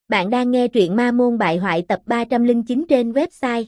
Bạn đang nghe truyện Ma Môn Bại Hoại tập 309 trên website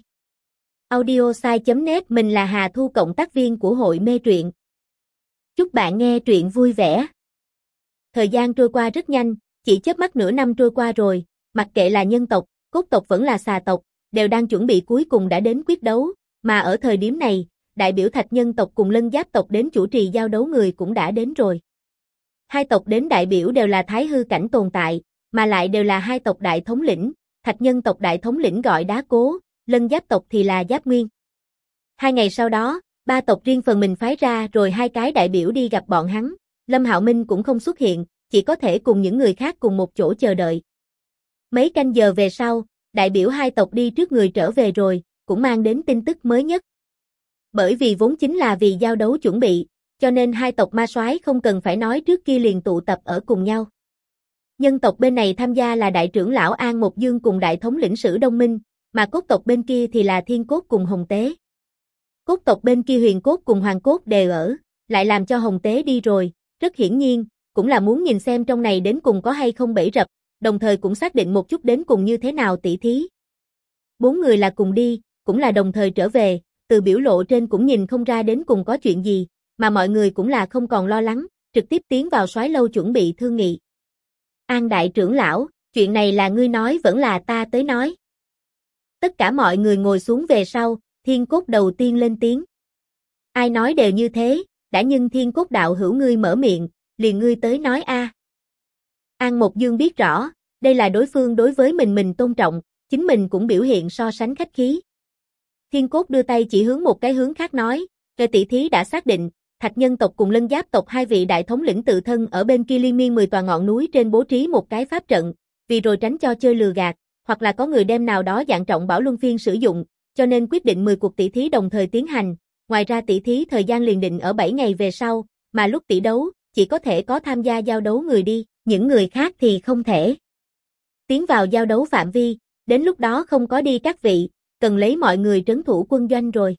audiosai.net. Mình là Hà Thu, cộng tác viên của hội mê truyện. Chúc bạn nghe truyện vui vẻ. Thời gian trôi qua rất nhanh, chỉ chớp mắt nửa năm trôi qua rồi, mặc kệ là nhân tộc, cốt tộc vẫn là xà tộc, đều đang chuẩn bị cuối cùng đã đến quyết đấu, mà ở thời điểm này, đại biểu Thạch nhân tộc cùng Lân Giáp tộc đến chủ trì giao đấu người cũng đã đến rồi. Hai tộc đến đại biểu đều là thái hư cảnh tồn tại, mà lại đều là hai tộc đại thống lĩnh, Thạch nhân tộc đại thống lĩnh gọi Đá Cố, Lân Giáp tộc thì là Giáp Nguyên. 2 ngày sau đó, ba tộc riêng phần mình phái ra rồi hai cái đại biểu đi gặp bọn hắn, Lâm Hạo Minh cũng không xuất hiện, chỉ có thể cùng những người khác cùng một chỗ chờ đợi. Mấy canh giờ về sau, đại biểu hai tộc đi trước người trở về rồi, cũng mang đến tin tức mới nhất. Bởi vì vốn chính là vì giao đấu chuẩn bị, cho nên hai tộc ma soái không cần phải nói trước kia liền tụ tập ở cùng nhau. Nhân tộc bên này tham gia là đại trưởng lão An Một Dương cùng đại thống lĩnh Sử Đông Minh, mà cốt tộc bên kia thì là Thiên Cốt cùng Hồng Tế. Cốt tộc bên kia Huyền Cốt cùng Hoàng Cốt đều ở, lại làm cho Hồng Tế đi rồi, rất hiển nhiên, cũng là muốn nhìn xem trong này đến cùng có hay không bẫy rập, đồng thời cũng xác định một chút đến cùng như thế nào tỷ thí. 4 người là cùng đi, cũng là đồng thời trở về, từ biểu lộ trên cũng nhìn không ra đến cùng có chuyện gì, mà mọi người cũng là không còn lo lắng, trực tiếp tiến vào soái lâu chuẩn bị thương nghị. An đại trưởng lão, chuyện này là ngươi nói vẫn là ta tới nói? Tất cả mọi người ngồi xuống về sau, Thiên Cốt đầu tiên lên tiếng. Ai nói đều như thế, đã nhưng Thiên Cốt đạo hữu ngươi mở miệng, liền ngươi tới nói a. An Một Dương biết rõ, đây là đối phương đối với mình tôn trọng, chính mình cũng biểu hiện so sánh khách khí. Thiên Cốt đưa tay chỉ hướng một cái hướng khác nói, về tỷ thí đã xác định, Thạch nhân tộc cùng Lân Giáp tộc hai vị đại thống lĩnh tự thân ở bên kia liên miên 10 tòa ngọn núi trên bố trí một cái pháp trận, vì rồi tránh cho chơi lừa gạt, hoặc là có người đem nào đó dạng trọng bảo luân phiên sử dụng, cho nên quyết định 10 cuộc tỷ thí đồng thời tiến hành, ngoài ra tỷ thí thời gian liền định ở 7 ngày về sau, mà lúc tỷ đấu, chỉ có thể có tham gia giao đấu người đi, những người khác thì không thể tiến vào giao đấu phạm vi, đến lúc đó không có đi các vị, cần lấy mọi người trấn thủ quân doanh rồi.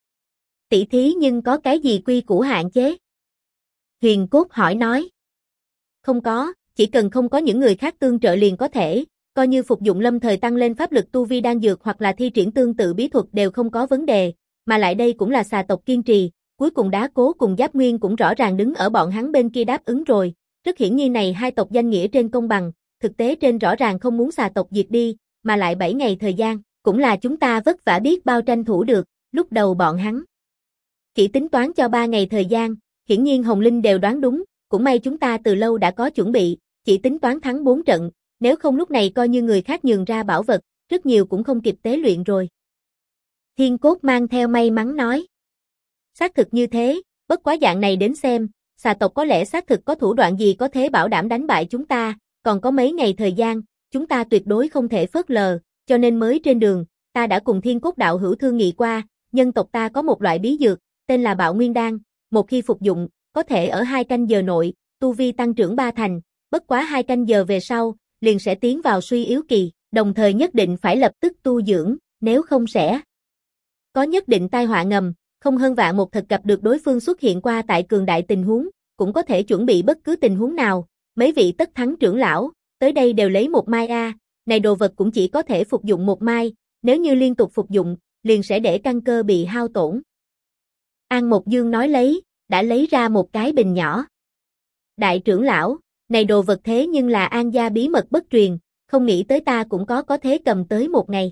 Tỷ thí nhưng có cái gì quy củ hạn chế? Huyền Cốt hỏi nói. Không có, chỉ cần không có những người khác tương trợ liền có thể, coi như phục dụng lâm thời tăng lên pháp lực tu vi đan dược hoặc là thi triển tương tự bí thuật đều không có vấn đề, mà lại đây cũng là xà tộc kiên trì, cuối cùng Đá Cố cùng Giáp Nguyên cũng rõ ràng đứng ở bọn hắn bên kia đáp ứng rồi, rất hiển nhiên này hai tộc danh nghĩa trên công bằng, thực tế trên rõ ràng không muốn xà tộc diệt đi, mà lại 7 ngày thời gian, cũng là chúng ta vất vả biết bao tranh thủ được, lúc đầu bọn hắn chỉ tính toán cho 3 ngày thời gian, hiển nhiên Hồng Linh đều đoán đúng, cũng may chúng ta từ lâu đã có chuẩn bị, chỉ tính toán thắng 4 trận, nếu không lúc này coi như người khác nhường ra bảo vật, rất nhiều cũng không kịp tế luyện rồi. Thiên Cốt mang theo may mắn nói. Xác thực như thế, bất quá dạng này đến xem, xà tộc có lẽ xác thực có thủ đoạn gì có thể bảo đảm đánh bại chúng ta, còn có mấy ngày thời gian, chúng ta tuyệt đối không thể phớt lờ, cho nên mới trên đường, ta đã cùng Thiên Cốt đạo hữu thương nghị qua, nhân tộc ta có một loại bí dược, tên là Bạo Nguyên Đan, một khi phục dụng, có thể ở 2 canh giờ nội, tu vi tăng trưởng 3 thành, bất quá 2 canh giờ về sau, liền sẽ tiến vào suy yếu kỳ, đồng thời nhất định phải lập tức tu dưỡng, nếu không sẽ có nhất định tai họa ngầm, không hơn vạn một thật gặp được đối phương xuất hiện qua tại cường đại tình huống, cũng có thể chuẩn bị bất cứ tình huống nào, mấy vị tất thắng trưởng lão, tới đây đều lấy một mai a, này đồ vật cũng chỉ có thể phục dụng một mai, nếu như liên tục phục dụng, liền sẽ để căn cơ bị hao tổn. An Một Dương nói đã lấy ra một cái bình nhỏ. Đại trưởng lão, này đồ vật thế nhưng là An gia bí mật bất truyền, không nghĩ tới ta cũng có thế cầm tới một ngày.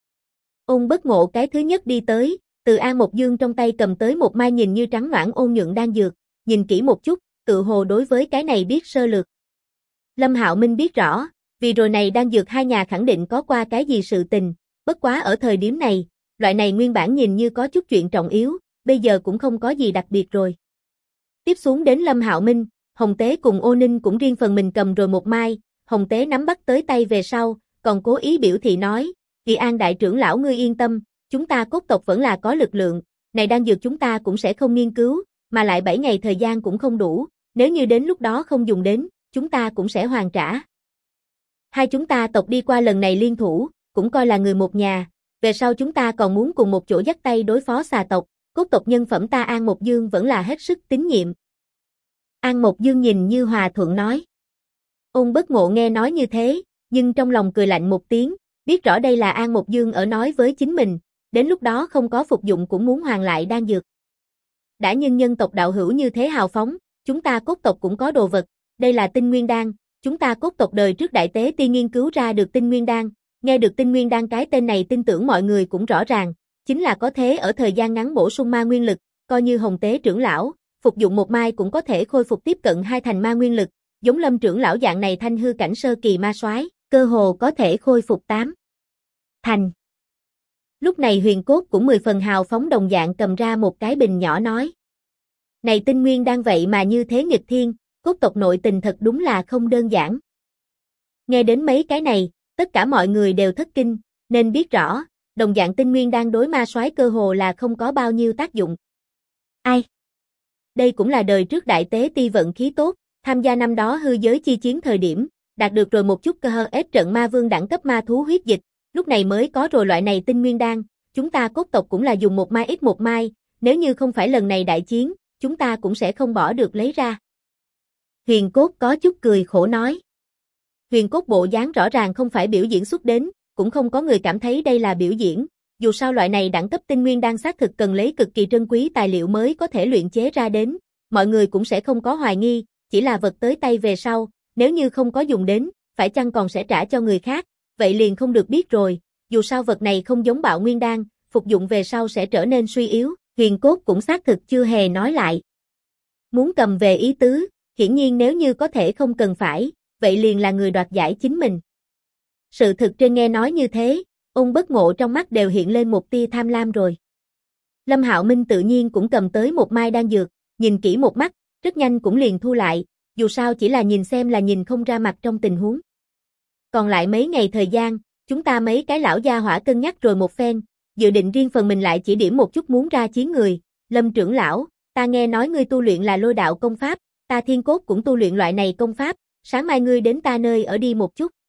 Ôn Bất Ngộ cái thứ nhất đi tới, từ An Một Dương trong tay cầm tới một mai nhìn như trắng noãn ôn nhuận đan dược, nhìn kỹ một chút, tự hồ đối với cái này biết sơ lược. Lâm Hạo Minh biết rõ, vì rồi này đan dược hai nhà khẳng định có qua cái gì sự tình, bất quá ở thời điểm này, loại này nguyên bản nhìn như có chút chuyện trọng yếu, bây giờ cũng không có gì đặc biệt rồi. Tiếp xuống đến Lâm Hạo Minh, Hồng Tế cùng Ô Ninh cũng riêng phần mình cầm rồi một mai, Hồng Tế nắm bắt tới tay về sau, còn cố ý biểu thị nói, Kỳ An đại trưởng lão ngươi yên tâm, chúng ta cốt tộc vẫn là có lực lượng, này đan dược chúng ta cũng sẽ không nghiên cứu, mà lại 7 ngày thời gian cũng không đủ, nếu như đến lúc đó không dùng đến, chúng ta cũng sẽ hoàn trả. Hai chúng ta tộc đi qua lần này liên thủ, cũng coi là người một nhà, về sau chúng ta còn muốn cùng một chỗ dắt tay đối phó xà tộc, cốt tộc nhân phẩm ta An Một Dương vẫn là hết sức tín nhiệm. An Một Dương nhìn như hòa thuận nói. Ôn Bất Ngộ nghe nói như thế, nhưng trong lòng cười lạnh một tiếng, biết rõ đây là An Mộc Dương ở nói với chính mình, đến lúc đó không có phục dụng cũng muốn hoàn lại đan dược. Đã nhưng nhân tộc đạo hữu như thế hào phóng, chúng ta cốt tộc cũng có đồ vật, đây là tinh nguyên đan, chúng ta cốt tộc đời trước đại tế ti nghiên cứu ra được tinh nguyên đan, nghe được tinh nguyên đan cái tên này tin tưởng mọi người cũng rõ ràng, chính là có thế ở thời gian ngắn bổ sung ma nguyên lực, coi như Hồng Tế trưởng lão, phục dụng một mai cũng có thể khôi phục tiếp cận 2 thành ma nguyên lực, giống Lâm trưởng lão dạng này thanh hư cảnh sơ kỳ ma soái, cơ hồ có thể khôi phục 8 thành. Lúc này Huyền Cốt cũng 10 phần hào phóng đồng dạng cầm ra một cái bình nhỏ nói. Này tinh nguyên đan vậy mà như thế nghịch thiên, cốt tộc nội tình thật đúng là không đơn giản. Nghe đến mấy cái này, tất cả mọi người đều thất kinh, nên biết rõ, đồng dạng tinh nguyên đan đối ma soái cơ hồ là không có bao nhiêu tác dụng. Ai? Đây cũng là đời trước đại tế ti vận khí tốt, tham gia năm đó hư giới chi chiến thời điểm, đạt được rồi một chút cơ hơ ép trận ma vương đẳng cấp ma thú huyết dịch, lúc này mới có rồi loại này tinh nguyên đan, chúng ta cốt tộc cũng là dùng một mai ít một mai, nếu như không phải lần này đại chiến, chúng ta cũng sẽ không bỏ được lấy ra. Huyền Cốt có chút cười khổ nói. Huyền Cốt bộ dáng rõ ràng không phải biểu diễn xuất đến, cũng không có người cảm thấy đây là biểu diễn, dù sao loại này đẳng cấp tinh nguyên đan xác thực cần lấy cực kỳ trân quý tài liệu mới có thể luyện chế ra đến, mọi người cũng sẽ không có hoài nghi, chỉ là vật tới tay về sau, nếu như không có dùng đến, phải chăng còn sẽ trả cho người khác, vậy liền không được biết rồi, dù sao vật này không giống bạo nguyên đan, phục dụng về sau sẽ trở nên suy yếu, Huyền Cốt cũng xác thực chưa hề nói lại. Muốn cầm về ý tứ, hiển nhiên nếu như có thể không cần phải, vậy liền là người đoạt giải chính mình. Sự thực trên nghe nói như thế, Ôn Bất Ngộ trong mắt đều hiện lên một tia tham lam rồi. Lâm Hạo Minh tự nhiên cũng cầm tới một mai đan dược, nhìn kỹ một mắt, rất nhanh cũng liền thu lại, dù sao chỉ là nhìn xem là nhìn không ra mặt trong tình huống. Còn lại mấy ngày thời gian, chúng ta mấy cái lão gia hỏa cân nhắc rồi một phen, dự định riêng phần mình lại chỉ điểm một chút muốn ra chiến người. Lâm trưởng lão, ta nghe nói ngươi tu luyện là lôi đạo công pháp, ta Thiên Cốt cũng tu luyện loại này công pháp, sáng mai ngươi đến ta nơi ở đi một chút.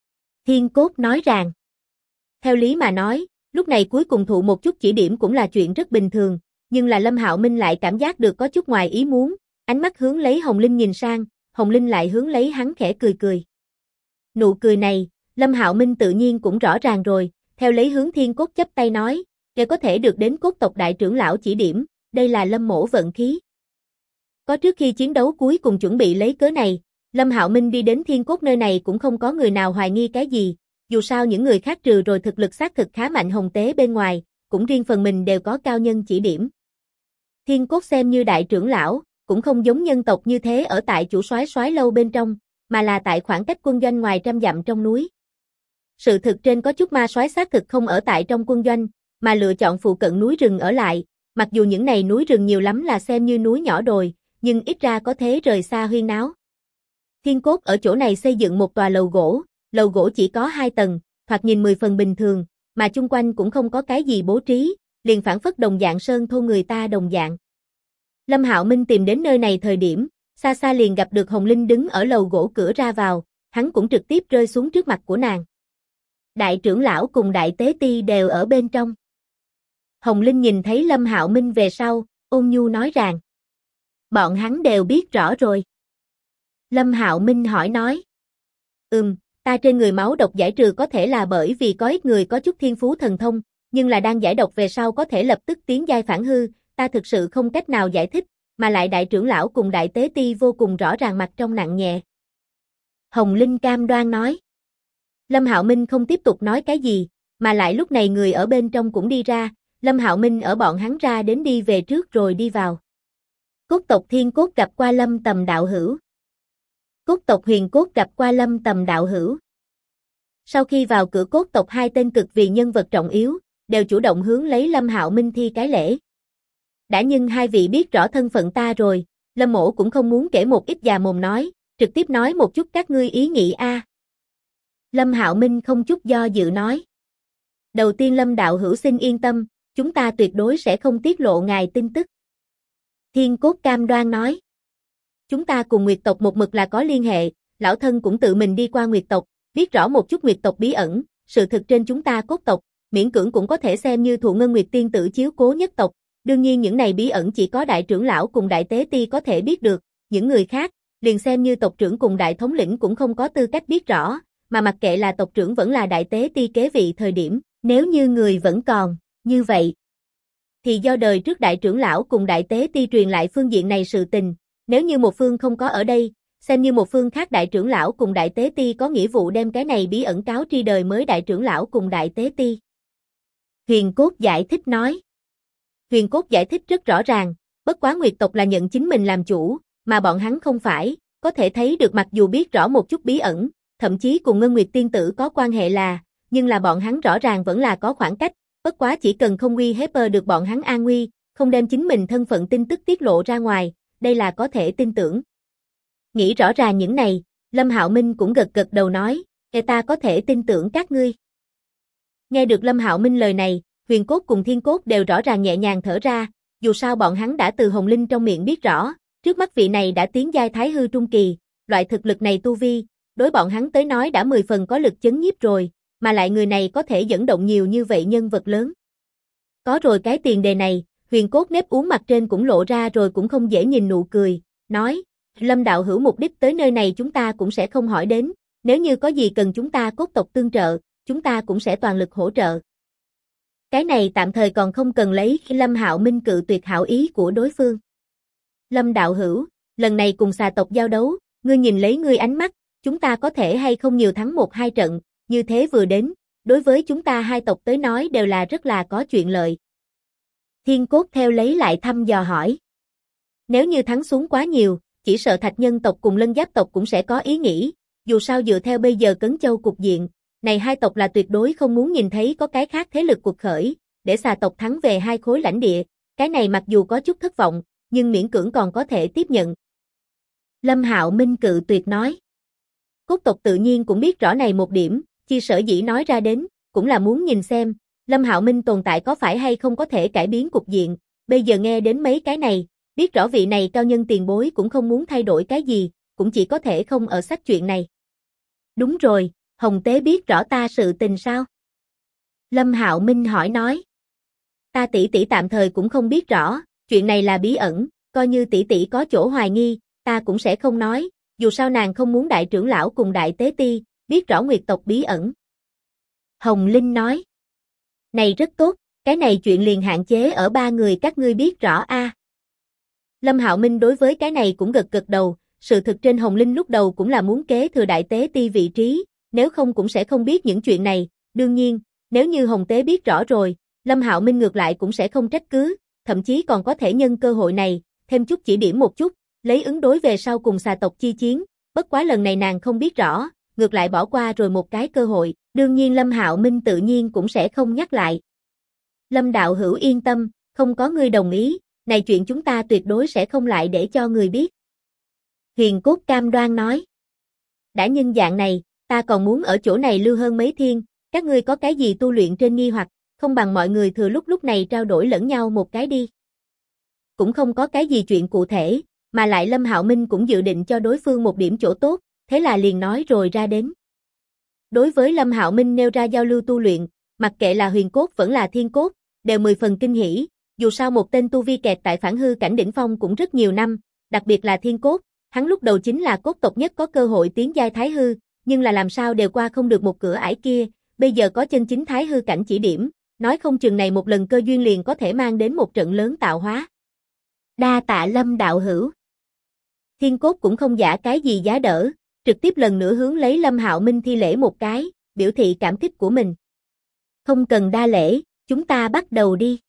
Thiên Cốt nói rằng, theo lý mà nói, lúc này cuối cùng thụ một chút chỉ điểm cũng là chuyện rất bình thường, nhưng là Lâm Hạo Minh lại cảm giác được có chút ngoài ý muốn, ánh mắt hướng lấy Hồng Linh nhìn sang, Hồng Linh lại hướng lấy hắn khẽ cười cười. Nụ cười này, Lâm Hạo Minh tự nhiên cũng rõ ràng rồi, theo lấy hướng Thiên Cốt chắp tay nói, để có thể được đến cốt tộc đại trưởng lão chỉ điểm, đây là Lâm mỗ vận khí. Có trước khi chiến đấu cuối cùng chuẩn bị lấy cớ này, Lâm Hạo Minh đi đến Thiên Cốt nơi này cũng không có người nào hoài nghi cái gì, dù sao những người khác trừ rồi thực lực xác thực khá mạnh Hồng Tế bên ngoài, cũng riêng phần mình đều có cao nhân chỉ điểm. Thiên Cốt xem như đại trưởng lão, cũng không giống nhân tộc như thế ở tại chủ soái lâu bên trong, mà là tại khoảng cách quân doanh ngoài trăm dặm trong núi. Sự thực trên có chút ma soái xác thực không ở tại trong quân doanh, mà lựa chọn phụ cận núi rừng ở lại, mặc dù những này núi rừng nhiều lắm là xem như núi nhỏ đồi, nhưng ít ra có thế rời xa huyên náo. Thiên Cốt ở chỗ này xây dựng một tòa lầu gỗ chỉ có 2 tầng, thoạt nhìn 10 phần bình thường, mà chung quanh cũng không có cái gì bố trí, liền phản phất đồng dạng sơn thôn người ta đồng dạng. Lâm Hạo Minh tìm đến nơi này thời điểm, xa xa liền gặp được Hồng Linh đứng ở lầu gỗ cửa ra vào, hắn cũng trực tiếp rơi xuống trước mặt của nàng. Đại trưởng lão cùng đại tế ti đều ở bên trong. Hồng Linh nhìn thấy Lâm Hạo Minh về sau, ôn nhu nói rằng, bọn hắn đều biết rõ rồi. Lâm Hạo Minh hỏi nói, ta trên người máu độc giải trừ có thể là bởi vì có ít người có chút thiên phú thần thông, nhưng là đang giải độc về sau có thể lập tức tiến giai phản hư, ta thực sự không cách nào giải thích, mà lại đại trưởng lão cùng đại tế ti vô cùng rõ ràng mặt trong nặng nhẹ. Hồng Linh cam đoan nói. Lâm Hạo Minh không tiếp tục nói cái gì, mà lại lúc này người ở bên trong cũng đi ra, Lâm Hạo Minh ở bọn hắn ra đến đi về trước rồi đi vào. Cốt tộc Thiên Cốt gặp qua Lâm Tầm đạo hữu. Cốt tộc Huyền Cốt gặp qua Lâm Tầm đạo hữu. Sau khi vào cửa cốt tộc hai tên cực vì nhân vật trọng yếu, đều chủ động hướng lấy Lâm Hạo Minh thi cái lễ. Đã nhưng hai vị biết rõ thân phận ta rồi, Lâm mỗ cũng không muốn kể một ít già mồm nói, trực tiếp nói một chút các ngươi ý nghĩ a. Lâm Hạo Minh không chút do dự nói. Đầu tiên Lâm đạo hữu xin yên tâm, chúng ta tuyệt đối sẽ không tiết lộ ngài tin tức. Thiên Cốt cam đoan nói. Chúng ta cùng Nguyệt tộc một mực là có liên hệ, lão thân cũng tự mình đi qua Nguyệt tộc, biết rõ một chút Nguyệt tộc bí ẩn, sự thực trên chúng ta cốt tộc, miễn cưỡng cũng có thể xem như thụ Ngân Nguyệt tiên tử chiếu cố nhất tộc, đương nhiên những này bí ẩn chỉ có đại trưởng lão cùng đại tế ti có thể biết được, những người khác, liền xem như tộc trưởng cùng đại thống lĩnh cũng không có tư cách biết rõ, mà mặc kệ là tộc trưởng vẫn là đại tế ti kế vị thời điểm, nếu như người vẫn còn, như vậy thì do đời trước đại trưởng lão cùng đại tế ti truyền lại phương diện này sự tình, nếu như một phương không có ở đây, xem như một phương khác đại trưởng lão cùng đại tế ti có nghĩa vụ đem cái này bí ẩn cáo tri đời mới đại trưởng lão cùng đại tế ti. Huyền Cốt giải thích nói. Huyền Cốt giải thích rất rõ ràng, bất quá Nguyệt tộc là nhận chính mình làm chủ, mà bọn hắn không phải, có thể thấy được mặc dù biết rõ một chút bí ẩn, thậm chí cùng Ngân Nguyệt tiên tử có quan hệ là, nhưng là bọn hắn rõ ràng vẫn là có khoảng cách, bất quá chỉ cần không uy hiếp được bọn hắn an nguy, không đem chính mình thân phận tin tức tiết lộ ra ngoài, đây là có thể tin tưởng. Nghĩ rõ ràng những này, Lâm Hạo Minh cũng gật gật đầu nói, ta có thể tin tưởng các ngươi. Nghe được Lâm Hạo Minh lời này, Huyền Cốt cùng Thiên Cốt đều rõ ràng nhẹ nhàng thở ra, dù sao bọn hắn đã từ Hồng Linh trong miệng biết rõ, trước mắt vị này đã tiến giai Thái hư trung kỳ, loại thực lực này tu vi, đối bọn hắn tới nói đã 10 phần có lực chấn nhiếp rồi, mà lại người này có thể dẫn động nhiều như vậy nhân vật lớn. Có rồi cái tiền đề này, Huyền Cốt nếp uống mặt trên cũng lộ ra rồi cũng không dễ nhìn nụ cười, nói, Lâm đạo hữu mục đích tới nơi này chúng ta cũng sẽ không hỏi đến, nếu như có gì cần chúng ta cốt tộc tương trợ, chúng ta cũng sẽ toàn lực hỗ trợ. Cái này tạm thời còn không cần lấy Lâm Hạo Minh cự tuyệt hảo ý của đối phương. Lâm đạo hữu, lần này cùng xà tộc giao đấu, ngươi nhìn lấy ngươi ánh mắt, chúng ta có thể hay không nhiều thắng 1-2 trận, như thế vừa đến, đối với chúng ta hai tộc tới nói đều là rất là có chuyện lợi. Thiên Cốt theo lấy lại thăm dò hỏi. Nếu như thắng xuống quá nhiều, chỉ sợ Thạch Nhân tộc cùng Lân Giáp tộc cũng sẽ có ý nghĩ, dù sao dựa theo bây giờ Cấn Châu cục diện, này hai tộc là tuyệt đối không muốn nhìn thấy có cái khác thế lực cuộc khởi, để xà tộc thắng về 2 khối lãnh địa, cái này mặc dù có chút thất vọng, nhưng miễn cưỡng còn có thể tiếp nhận. Lâm Hạo Minh cự tuyệt nói. Cốt tộc tự nhiên cũng biết rõ này một điểm, chi sở dĩ nói ra đến, cũng là muốn nhìn xem, Lâm Hạo Minh tồn tại có phải hay không có thể cải biến cục diện, bây giờ nghe đến mấy cái này, biết rõ vị này cao nhân tiền bối cũng không muốn thay đổi cái gì, cũng chỉ có thể không ở sách chuyện này. Đúng rồi, Hồng Tế biết rõ ta sự tình sao? Lâm Hạo Minh hỏi nói. Ta tỷ tỷ tạm thời cũng không biết rõ, chuyện này là bí ẩn, coi như tỷ tỷ có chỗ hoài nghi, ta cũng sẽ không nói, dù sao nàng không muốn đại trưởng lão cùng đại tế ti, biết rõ Nguyệt tộc bí ẩn. Hồng Linh nói. Này rất tốt, cái này chuyện liền hạn chế ở 3 người các ngươi biết rõ a. Lâm Hạo Minh đối với cái này cũng gật gật đầu, sự thực trên Hồng Linh lúc đầu cũng là muốn kế thừa đại tế ti vị trí, nếu không cũng sẽ không biết những chuyện này, đương nhiên, nếu như Hồng Tế biết rõ rồi, Lâm Hạo Minh ngược lại cũng sẽ không trách cứ, thậm chí còn có thể nhân cơ hội này, thêm chút chỉ điểm một chút, lấy ứng đối về sau cùng xà tộc chi chiến, bất quá lần này nàng không biết rõ, ngược lại bỏ qua rồi một cái cơ hội, đương nhiên Lâm Hạo Minh tự nhiên cũng sẽ không nhắc lại. Lâm đạo hữu yên tâm, không có ngươi đồng ý, này chuyện chúng ta tuyệt đối sẽ không lại để cho người biết. Huyền Cốt cam đoan nói. Đã nhân dạng này, ta còn muốn ở chỗ này lưu hơn mấy thiên, các ngươi có cái gì tu luyện trên nghi hoặc, không bằng mọi người thừa lúc này trao đổi lẫn nhau một cái đi. Cũng không có cái gì chuyện cụ thể, mà lại Lâm Hạo Minh cũng dự định cho đối phương một điểm chỗ tốt, thế là liền nói rồi ra đến. Đối với Lâm Hạo Minh nêu ra giao lưu tu luyện, mặc kệ là Huyền Cốt vẫn là Thiên Cốt, đều 10 phần kinh hỉ, dù sao một tên tu vi kẹt tại phản hư cảnh đỉnh phong cũng rất nhiều năm, đặc biệt là Thiên Cốt, hắn lúc đầu chính là cốt tộc nhất có cơ hội tiến giai Thái hư, nhưng là làm sao đều qua không được một cửa ải kia, bây giờ có chân chính Thái hư cảnh chỉ điểm, nói không chừng này một lần cơ duyên liền có thể mang đến một trận lớn tạo hóa. Đa tạ Lâm đạo hữu. Thiên Cốt cũng không giả cái gì giá đỡ, trực tiếp lần nữa hướng lấy Lâm Hạo Minh thi lễ một cái, biểu thị cảm kích của mình. Không cần đa lễ, chúng ta bắt đầu đi.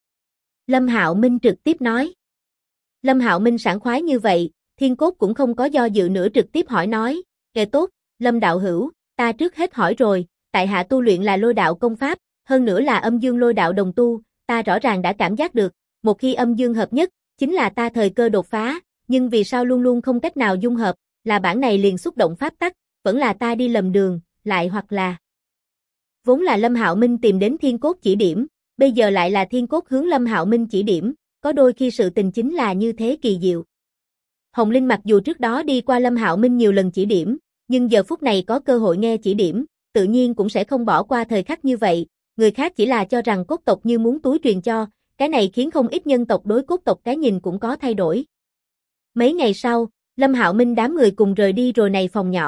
Lâm Hạo Minh trực tiếp nói. Lâm Hạo Minh sảng khoái như vậy, Thiên Cốt cũng không có do dự nữa trực tiếp hỏi nói, kệ tốt, Lâm đạo hữu, ta trước hết hỏi rồi, tại hạ tu luyện là lôi đạo công pháp, hơn nữa là âm dương lôi đạo đồng tu, ta rõ ràng đã cảm giác được, một khi âm dương hợp nhất, chính là ta thời cơ đột phá, nhưng vì sao luôn luôn không cách nào dung hợp, là bản này liền xúc động pháp tắc, vẫn là ta đi lầm đường, lại hoặc là vốn là Lâm Hạo Minh tìm đến Thiên Cốt chỉ điểm, bây giờ lại là Thiên Cốt hướng Lâm Hạo Minh chỉ điểm, có đôi khi sự tình chính là như thế kỳ diệu. Hồng Linh mặc dù trước đó đi qua Lâm Hạo Minh nhiều lần chỉ điểm, nhưng giờ phút này có cơ hội nghe chỉ điểm, tự nhiên cũng sẽ không bỏ qua thời khắc như vậy, người khác chỉ là cho rằng cốt tộc như muốn túi truyền cho, cái này khiến không ít nhân tộc đối cốt tộc cái nhìn cũng có thay đổi. Mấy ngày sau, Lâm Hạo Minh đám người cùng rời đi rồi này phòng nhỏ,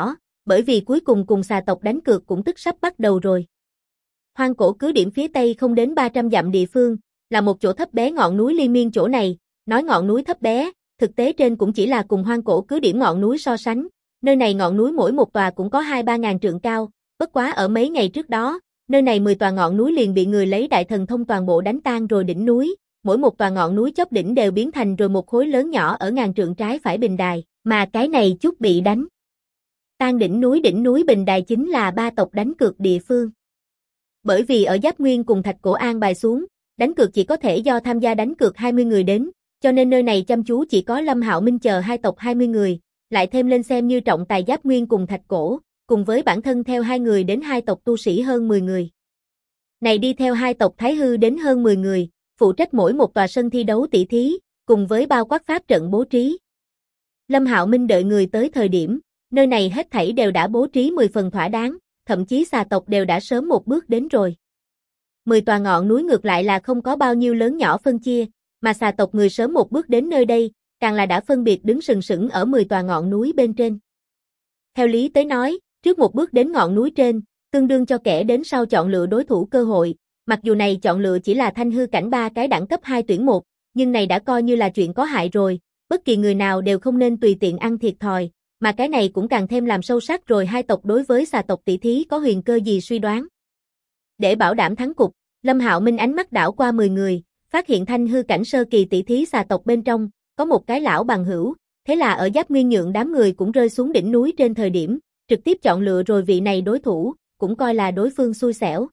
bởi vì cuối cùng cùng xà tộc đánh cược cũng tức sắp bắt đầu rồi. Hoang cổ cứ điểm phía tây không đến 300 dặm địa phương, là một chỗ thấp bé ngọn núi liên miên chỗ này, nói ngọn núi thấp bé, thực tế trên cũng chỉ là cùng hoang cổ cứ điểm ngọn núi so sánh, nơi này ngọn núi mỗi một tòa cũng có 2-3 ngàn trượng cao, bất quá ở mấy ngày trước đó, nơi này 10 tòa ngọn núi liền bị người lấy đại thần thông toàn bộ đánh tan rồi đỉnh núi, mỗi một tòa ngọn núi chóp đỉnh đều biến thành rồi một khối lớn nhỏ ở ngàn trượng trái phải bình đài, mà cái này chút bị đánh tan đỉnh núi bình đài chính là ba tộc đánh cược địa phương. Bởi vì ở Giáp Nguyên cùng Thạch Cổ an bài xuống, đánh cược chỉ có thể do tham gia đánh cược 20 người đến, cho nên nơi này chăm chú chỉ có Lâm Hạo Minh chờ hai tộc 20 người, lại thêm lên xem như trọng tài Giáp Nguyên cùng Thạch Cổ, cùng với bản thân theo hai người đến hai tộc tu sĩ hơn 10 người. Này đi theo hai tộc Thái Hư đến hơn 10 người, phụ trách mỗi một tòa sân thi đấu tỷ thí, cùng với bao quát pháp trận bố trí. Lâm Hạo Minh đợi người tới thời điểm, nơi này hết thảy đều đã bố trí 10 phần thỏa đáng, thậm chí xà tộc đều đã sớm một bước đến rồi. 10 tòa ngọn núi ngược lại là không có bao nhiêu lớn nhỏ phân chia, mà xà tộc người sớm một bước đến nơi đây, càng là đã phân biệt đứng sừng sững ở 10 tòa ngọn núi bên trên. Theo lý tới nói, trước một bước đến ngọn núi trên, tương đương cho kẻ đến sau chọn lựa đối thủ cơ hội, mặc dù này chọn lựa chỉ là thanh hư cảnh 3 cái đẳng cấp 2 tuyển 1, nhưng này đã coi như là chuyện có hại rồi, bất kỳ người nào đều không nên tùy tiện ăn thiệt thòi, mà cái này cũng càng thêm làm sâu sắc rồi hai tộc đối với xà tộc tỷ thí có huyền cơ gì suy đoán. Để bảo đảm thắng cục, Lâm Hạo Minh ánh mắt đảo qua 10 người, phát hiện thanh hư cảnh sơ kỳ tỷ thí xà tộc bên trong, có một cái lão bằng hữu, thế là ở Giáp Nguyên nhượng đám người cũng rơi xuống đỉnh núi trên thời điểm, trực tiếp chọn lựa rồi vị này đối thủ, cũng coi là đối phương xui xẻo.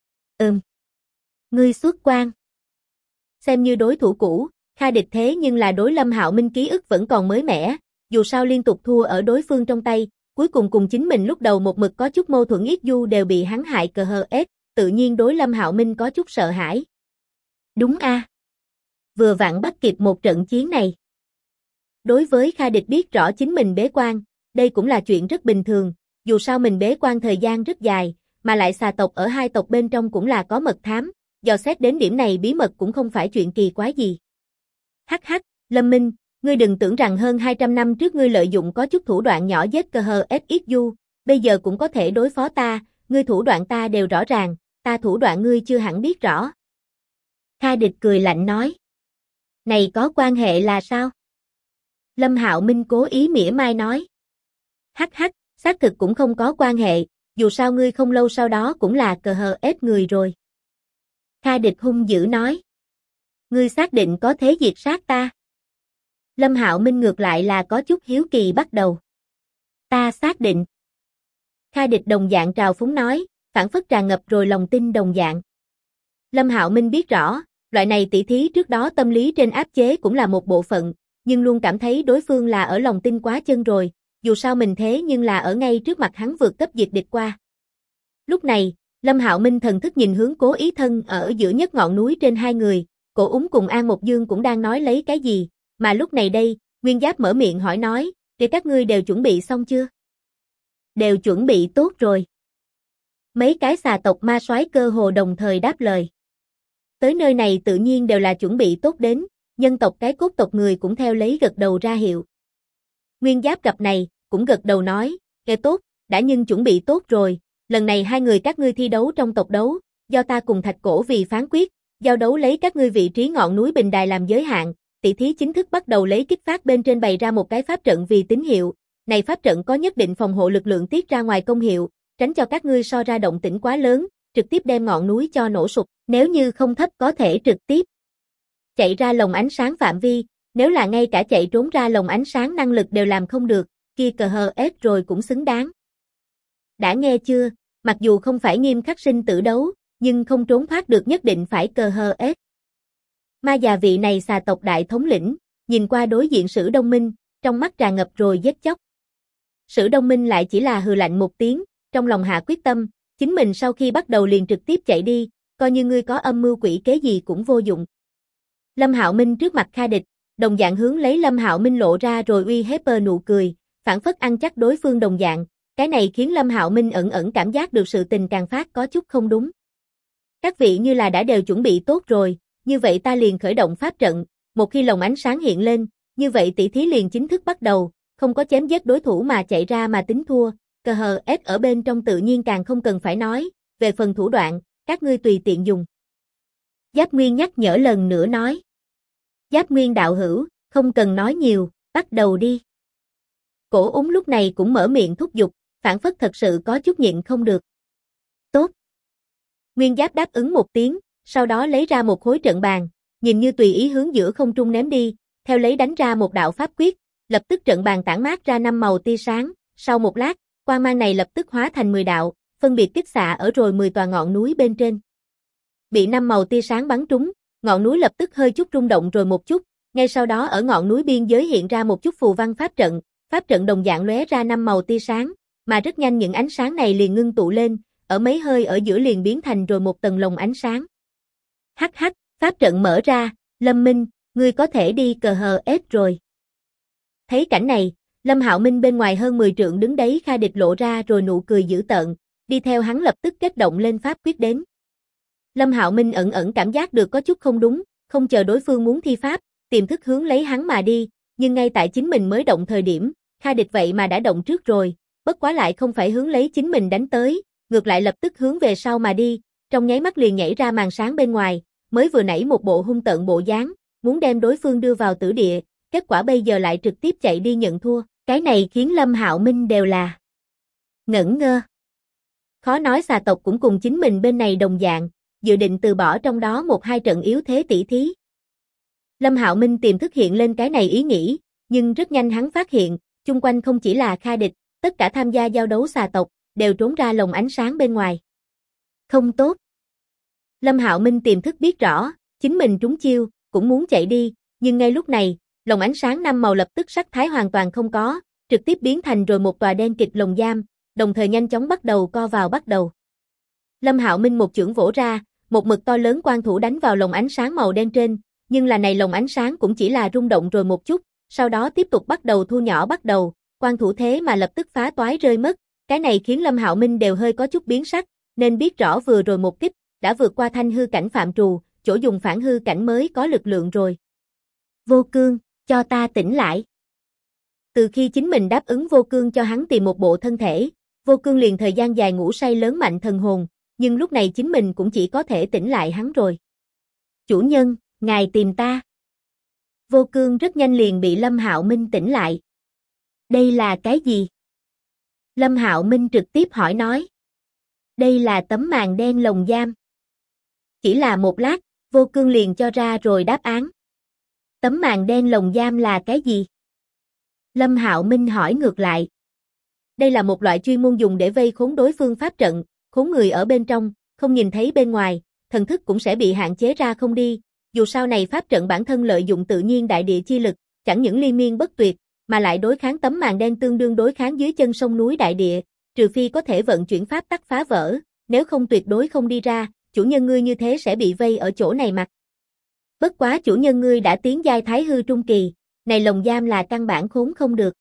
Ngươi xuất quan. Xem như đối thủ cũ, Kha Địch thế nhưng là đối Lâm Hạo Minh ký ức vẫn còn mới mẻ, dù sao liên tục thua ở đối phương trong tay, cuối cùng cùng chính mình lúc đầu một mực có chút mâu thuẫn Yết Du đều bị hắn hại cờ hờ ết, tự nhiên đối Lâm Hạo Minh có chút sợ hãi. Đúng a. Vừa vặn bắt kịp một trận chiến này. Đối với Kha Địch biết rõ chính mình bế quan, đây cũng là chuyện rất bình thường, dù sao mình bế quan thời gian rất dài, mà lại xà tộc ở hai tộc bên trong cũng là có mật thám, dò xét đến điểm này bí mật cũng không phải chuyện kỳ quái gì. Hắc hắc, Lâm Minh, ngươi đừng tưởng rằng hơn 200 năm trước ngươi lợi dụng có chút thủ đoạn nhỏ giết cờ hờ ết Yết Du, bây giờ cũng có thể đối phó ta, ngươi thủ đoạn ta đều rõ ràng, ta thủ đoạn ngươi chưa hẳn biết rõ. Kha Địch cười lạnh nói. Này có quan hệ là sao? Lâm Hạo Minh cố ý mỉa mai nói. Hắc hắc, xác thực cũng không có quan hệ, dù sao ngươi không lâu sau đó cũng là cờ hờ ết người rồi. Kha Địch hung dữ nói. Ngươi xác định có thế diệt sát ta? Lâm Hạo Minh ngược lại là có chút hiếu kỳ bắt đầu. Ta xác định. Kha Địch đồng dạng trào phúng nói, phảng phất tràn ngập rồi lòng tin đồng dạng. Lâm Hạo Minh biết rõ, loại này tỷ thí trước đó tâm lý trên áp chế cũng là một bộ phận, nhưng luôn cảm thấy đối phương là ở lòng tin quá chân rồi, dù sao mình thế nhưng là ở ngay trước mặt hắn vượt cấp diệt địch qua. Lúc này, Lâm Hạo Minh thần thức nhìn hướng Cố Ý Thân ở giữa nhất ngọn núi trên hai người, Cổ Úng cùng An Một Dương cũng đang nói lấy cái gì, mà lúc này đây, Nguyên Giáp mở miệng hỏi nói, thì các ngươi đều chuẩn bị xong chưa? Đều chuẩn bị tốt rồi. Mấy cái xà tộc ma soái cơ hồ đồng thời đáp lời. Tới nơi này tự nhiên đều là chuẩn bị tốt đến, nhân tộc cái cốt tộc người cũng theo lấy gật đầu ra hiệu. Nguyên Giáp gặp này, cũng gật đầu nói, nghe tốt, đã nhưng chuẩn bị tốt rồi, lần này hai người các ngươi thi đấu trong tộc đấu, do ta cùng Thạch Cổ vì phán quyết, giao đấu lấy các ngươi vị trí ngọn núi bình đài làm giới hạn, tỷ thí chính thức bắt đầu lấy kích phát bên trên bày ra một cái pháp trận vì tín hiệu, này pháp trận có nhất định phòng hộ lực lượng tiết ra ngoài công hiệu, tránh cho các ngươi so ra động tĩnh quá lớn, trực tiếp đem ngọn núi cho nổ sụp, nếu như không thấp có thể trực tiếp chạy ra lồng ánh sáng phạm vi, nếu là ngay cả chạy trốn ra lồng ánh sáng năng lực đều làm không được, kia cờ hờ ết rồi cũng xứng đáng. Đã nghe chưa, mặc dù không phải nghiêm khắc sinh tử đấu, nhưng không trốn thoát được nhất định phải cờ hờ ết. Ma già vị này xà tộc đại thống lĩnh, nhìn qua đối diện Sử Đông Minh, trong mắt tràn ngập rồi giết chóc. Sử Đông Minh lại chỉ là hừ lạnh một tiếng, trong lòng hạ quyết tâm, chính mình sau khi bắt đầu liền trực tiếp chạy đi, coi như ngươi có âm mưu quỷ kế gì cũng vô dụng. Lâm Hạo Minh trước mặt Kha Địch, đồng dạng hướng lấy Lâm Hạo Minh lộ ra rồi uy hiếp nụ cười, phản phất ăn chắc đối phương đồng dạng, cái này khiến Lâm Hạo Minh ẩn ẩn cảm giác được sự tình càng phát có chút không đúng. Các vị như là đã đều chuẩn bị tốt rồi, như vậy ta liền khởi động pháp trận, một khi lồng ánh sáng hiện lên, như vậy tỷ thí liền chính thức bắt đầu, không có chém giết đối thủ mà chạy ra mà tính thua, CHF ở bên trong tự nhiên càng không cần phải nói, về phần thủ đoạn, các ngươi tùy tiện dùng. Giáp Nguyên nhắc nhở lần nữa nói. Giáp Nguyên đạo hữu, không cần nói nhiều, bắt đầu đi. Cổ Úng lúc này cũng mở miệng thúc giục, phản phất thật sự có chút nhịn không được. Tốt. Nguyên Giáp đáp ứng một tiếng, sau đó lấy ra một khối trận bàn, nhìn như tùy ý hướng giữa không trung ném đi, theo lấy đánh ra một đạo pháp quyết, lập tức trận bàn tản mát ra 5 màu tia sáng, sau một lát, quang mang này lập tức hóa thành 10 đạo, phân biệt kích xạ ở rồi 10 tòa ngọn núi bên trên. Bị 5 màu tia sáng bắn trúng, ngọn núi lập tức hơi chút rung động rồi một chút, ngay sau đó ở ngọn núi biên giới hiện ra một chút phù văn pháp trận đồng dạng lóe ra 5 màu tia sáng, mà rất nhanh những ánh sáng này liền ngưng tụ lên, ở mấy hơi ở giữa liền biến thành rồi một tầng lồng ánh sáng. Hắc hắc, pháp trận mở ra, Lâm Minh, ngươi có thể đi CHF rồi. Thấy cảnh này, Lâm Hạo Minh bên ngoài hơn 10 trượng đứng đấy Kha Địch lộ ra rồi nụ cười dữ tợn, đi theo hắn lập tức kết động lên pháp quyết đến. Lâm Hạo Minh ẩn ẩn cảm giác được có chút không đúng, không chờ đối phương muốn thi pháp, tiềm thức hướng lấy hắn mà đi, nhưng ngay tại chính mình mới động thời điểm, Kha Địch vậy mà đã động trước rồi, bất quá lại không phải hướng lấy chính mình đánh tới, ngược lại lập tức hướng về sau mà đi, trong nháy mắt liền nhảy ra màn sáng bên ngoài, mới vừa nãy một bộ hung tợn bộ dáng, muốn đem đối phương đưa vào tử địa, kết quả bây giờ lại trực tiếp chạy đi nhận thua, cái này khiến Lâm Hạo Minh đều là ngẩn ngơ. Khó nói xà tộc cũng cùng chính mình bên này đồng dạng, dự định từ bỏ trong đó một hai trận yếu thế tỷ thí. Lâm Hạo Minh tiềm thức hiện lên cái này ý nghĩ, nhưng rất nhanh hắn phát hiện, chung quanh không chỉ là Kha Địch, tất cả tham gia giao đấu xà tộc, đều trốn ra lồng ánh sáng bên ngoài. Không tốt. Lâm Hạo Minh tiềm thức biết rõ, chính mình trúng chiêu, cũng muốn chạy đi, nhưng ngay lúc này, lồng ánh sáng 5 màu lập tức sắc thái hoàn toàn không có, trực tiếp biến thành rồi một tòa đen kịt lồng giam, đồng thời nhanh chóng bắt đầu co vào bắt đầu. Lâm Hạo Minh một chưởng vỗ ra, một mực to lớn quang thủ đánh vào lồng ánh sáng màu đen trên, nhưng là này lồng ánh sáng cũng chỉ là rung động rồi một chút, sau đó tiếp tục bắt đầu thu nhỏ bắt đầu, quang thủ thế mà lập tức phá toái rơi mất, cái này khiến Lâm Hạo Minh đều hơi có chút biến sắc, nên biết rõ vừa rồi một kích, đã vượt qua thanh hư cảnh phạm trù, chỗ dùng phản hư cảnh mới có lực lượng rồi. Vô Cương, cho ta tỉnh lại. Từ khi chính mình đáp ứng Vô Cương cho hắn tìm một bộ thân thể, Vô Cương liền thời gian dài ngủ say lớn mạnh thần hồn, nhưng lúc này chính mình cũng chỉ có thể tỉnh lại hắn rồi. Chủ nhân, ngài tìm ta. Vô Cương rất nhanh liền bị Lâm Hạo Minh tỉnh lại. Đây là cái gì? Lâm Hạo Minh trực tiếp hỏi nói. Đây là tấm màn đen lồng giam. Chỉ là một lát, Vô Cương liền cho ra rồi đáp án. Tấm màn đen lồng giam là cái gì? Lâm Hạo Minh hỏi ngược lại. Đây là một loại chuyên môn dùng để vây khốn đối phương pháp trận, khốn người ở bên trong, không nhìn thấy bên ngoài, thần thức cũng sẽ bị hạn chế ra không đi. Dù sao này pháp trận bản thân lợi dụng tự nhiên đại địa chi lực, chẳng những liên miên bất tuyệt, mà lại đối kháng tấm màn đen tương đương đối kháng dưới chân sông núi đại địa, trừ phi có thể vận chuyển pháp tắc phá vỡ, nếu không tuyệt đối không đi ra, chủ nhân ngươi như thế sẽ bị vây ở chỗ này mặt. Bất quá chủ nhân ngươi đã tiến giai thái hư trung kỳ, này lồng giam là căn bản khốn không được.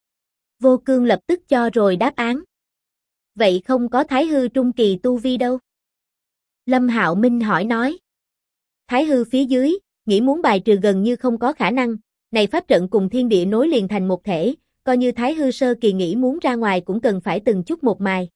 Vô Cương lập tức cho rồi đáp án. Vậy không có thái hư trung kỳ tu vi đâu? Lâm Hạo Minh hỏi nói. Thái hư phía dưới, nghĩ muốn bài trừ gần như không có khả năng, này pháp trận cùng thiên địa nối liền thành một thể, coi như thái hư sơ kỳ nghĩ muốn ra ngoài cũng cần phải từng chút một mài.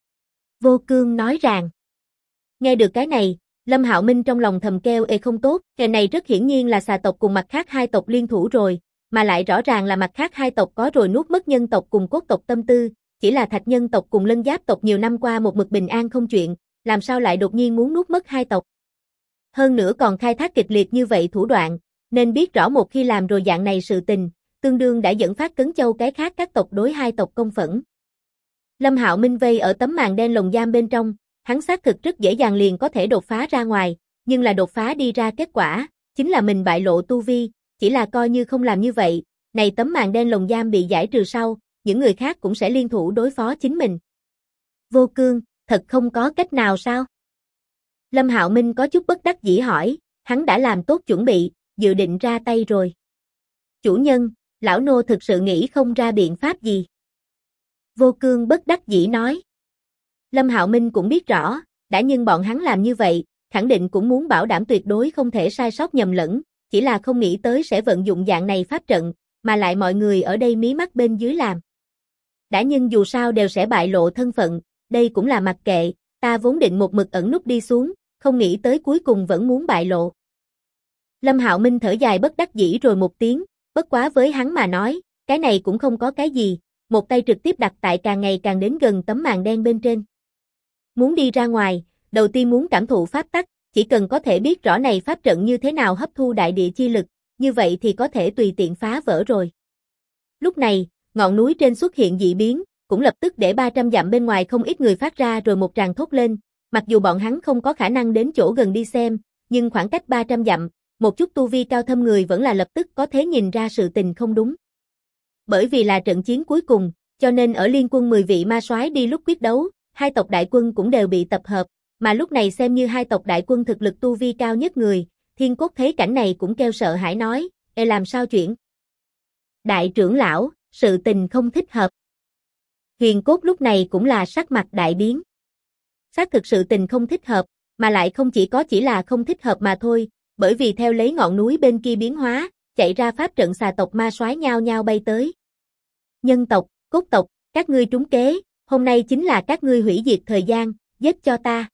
Vô Cương nói rằng. Nghe được cái này, Lâm Hạo Minh trong lòng thầm kêu ê không tốt, kẻ này rất hiển nhiên là xà tộc cùng mặt khác hai tộc liên thủ rồi, mà lại rõ ràng là mặt khác hai tộc có rồi nuốt mất nhân tộc cùng cốt tộc tâm tư, chỉ là thạch nhân tộc cùng lân giáp tộc nhiều năm qua một mực bình an không chuyện, làm sao lại đột nhiên muốn nuốt mất hai tộc. Hơn nữa còn khai thác kịch liệt như vậy thủ đoạn, nên biết rõ một khi làm rồi dạng này sự tình, tương đương đã dẫn phát Cấn Châu cái khác các tộc đối hai tộc công phẫn. Lâm Hạo Minh vây ở tấm màn đen lồng giam bên trong, hắn xác thực rất dễ dàng liền có thể đột phá ra ngoài, nhưng là đột phá đi ra kết quả, chính là mình bại lộ tu vi, chỉ là coi như không làm như vậy, này tấm màn đen lồng giam bị giải trừ sau, những người khác cũng sẽ liên thủ đối phó chính mình. Vô Cương, thật không có cách nào sao? Lâm Hạo Minh có chút bất đắc dĩ hỏi, hắn đã làm tốt chuẩn bị, dự định ra tay rồi. Chủ nhân, lão nô thực sự nghĩ không ra biện pháp gì. Vô Cương bất đắc dĩ nói. Lâm Hạo Minh cũng biết rõ, đã nhưng bọn hắn làm như vậy, khẳng định cũng muốn bảo đảm tuyệt đối không thể sai sót nhầm lẫn, chỉ là không nghĩ tới sẽ vận dụng dạng này pháp trận, mà lại mọi người ở đây mí mắt bên dưới làm. Đã nhưng dù sao đều sẽ bại lộ thân phận, đây cũng là mặc kệ, ta vốn định một mực ẩn núp đi xuống, không nghĩ tới cuối cùng vẫn muốn bại lộ. Lâm Hạo Minh thở dài bất đắc dĩ rồi một tiếng, bất quá với hắn mà nói, cái này cũng không có cái gì, một tay trực tiếp đặt tại càng ngày càng đến gần tấm màn đen bên trên. Muốn đi ra ngoài, đầu tiên muốn cảm thụ pháp tắc, chỉ cần có thể biết rõ này pháp trận như thế nào hấp thu đại địa chi lực, như vậy thì có thể tùy tiện phá vỡ rồi. Lúc này, ngọn núi trên xuất hiện dị biến, cũng lập tức để 300 dặm bên ngoài không ít người phát ra rồi một tràng thốt lên, mặc dù bọn hắn không có khả năng đến chỗ gần đi xem, nhưng khoảng cách 300 dặm, một chút tu vi cao thâm người vẫn là lập tức có thể nhìn ra sự tình không đúng. Bởi vì là trận chiến cuối cùng, cho nên ở liên quân 10 vị ma soái đi lúc quyết đấu, hai tộc đại quân cũng đều bị tập hợp, mà lúc này xem như hai tộc đại quân thực lực tu vi cao nhất người, Thiên Cốt thấy cảnh này cũng kêu sợ hãi nói, "Ê làm sao chuyện?" "Đại trưởng lão, sự tình không thích hợp." Huyền Cốt lúc này cũng là sắc mặt đại biến. Xác thực sự tình không thích hợp, mà lại không chỉ là không thích hợp mà thôi, bởi vì theo lấy ngọn núi bên kia biến hóa, chạy ra pháp trận xà tộc ma soái nhao nhao bay tới. "Nhân tộc, Cốt tộc, các ngươi trúng kế, hôm nay chính là các ngươi hủy diệt thời gian, giết cho ta."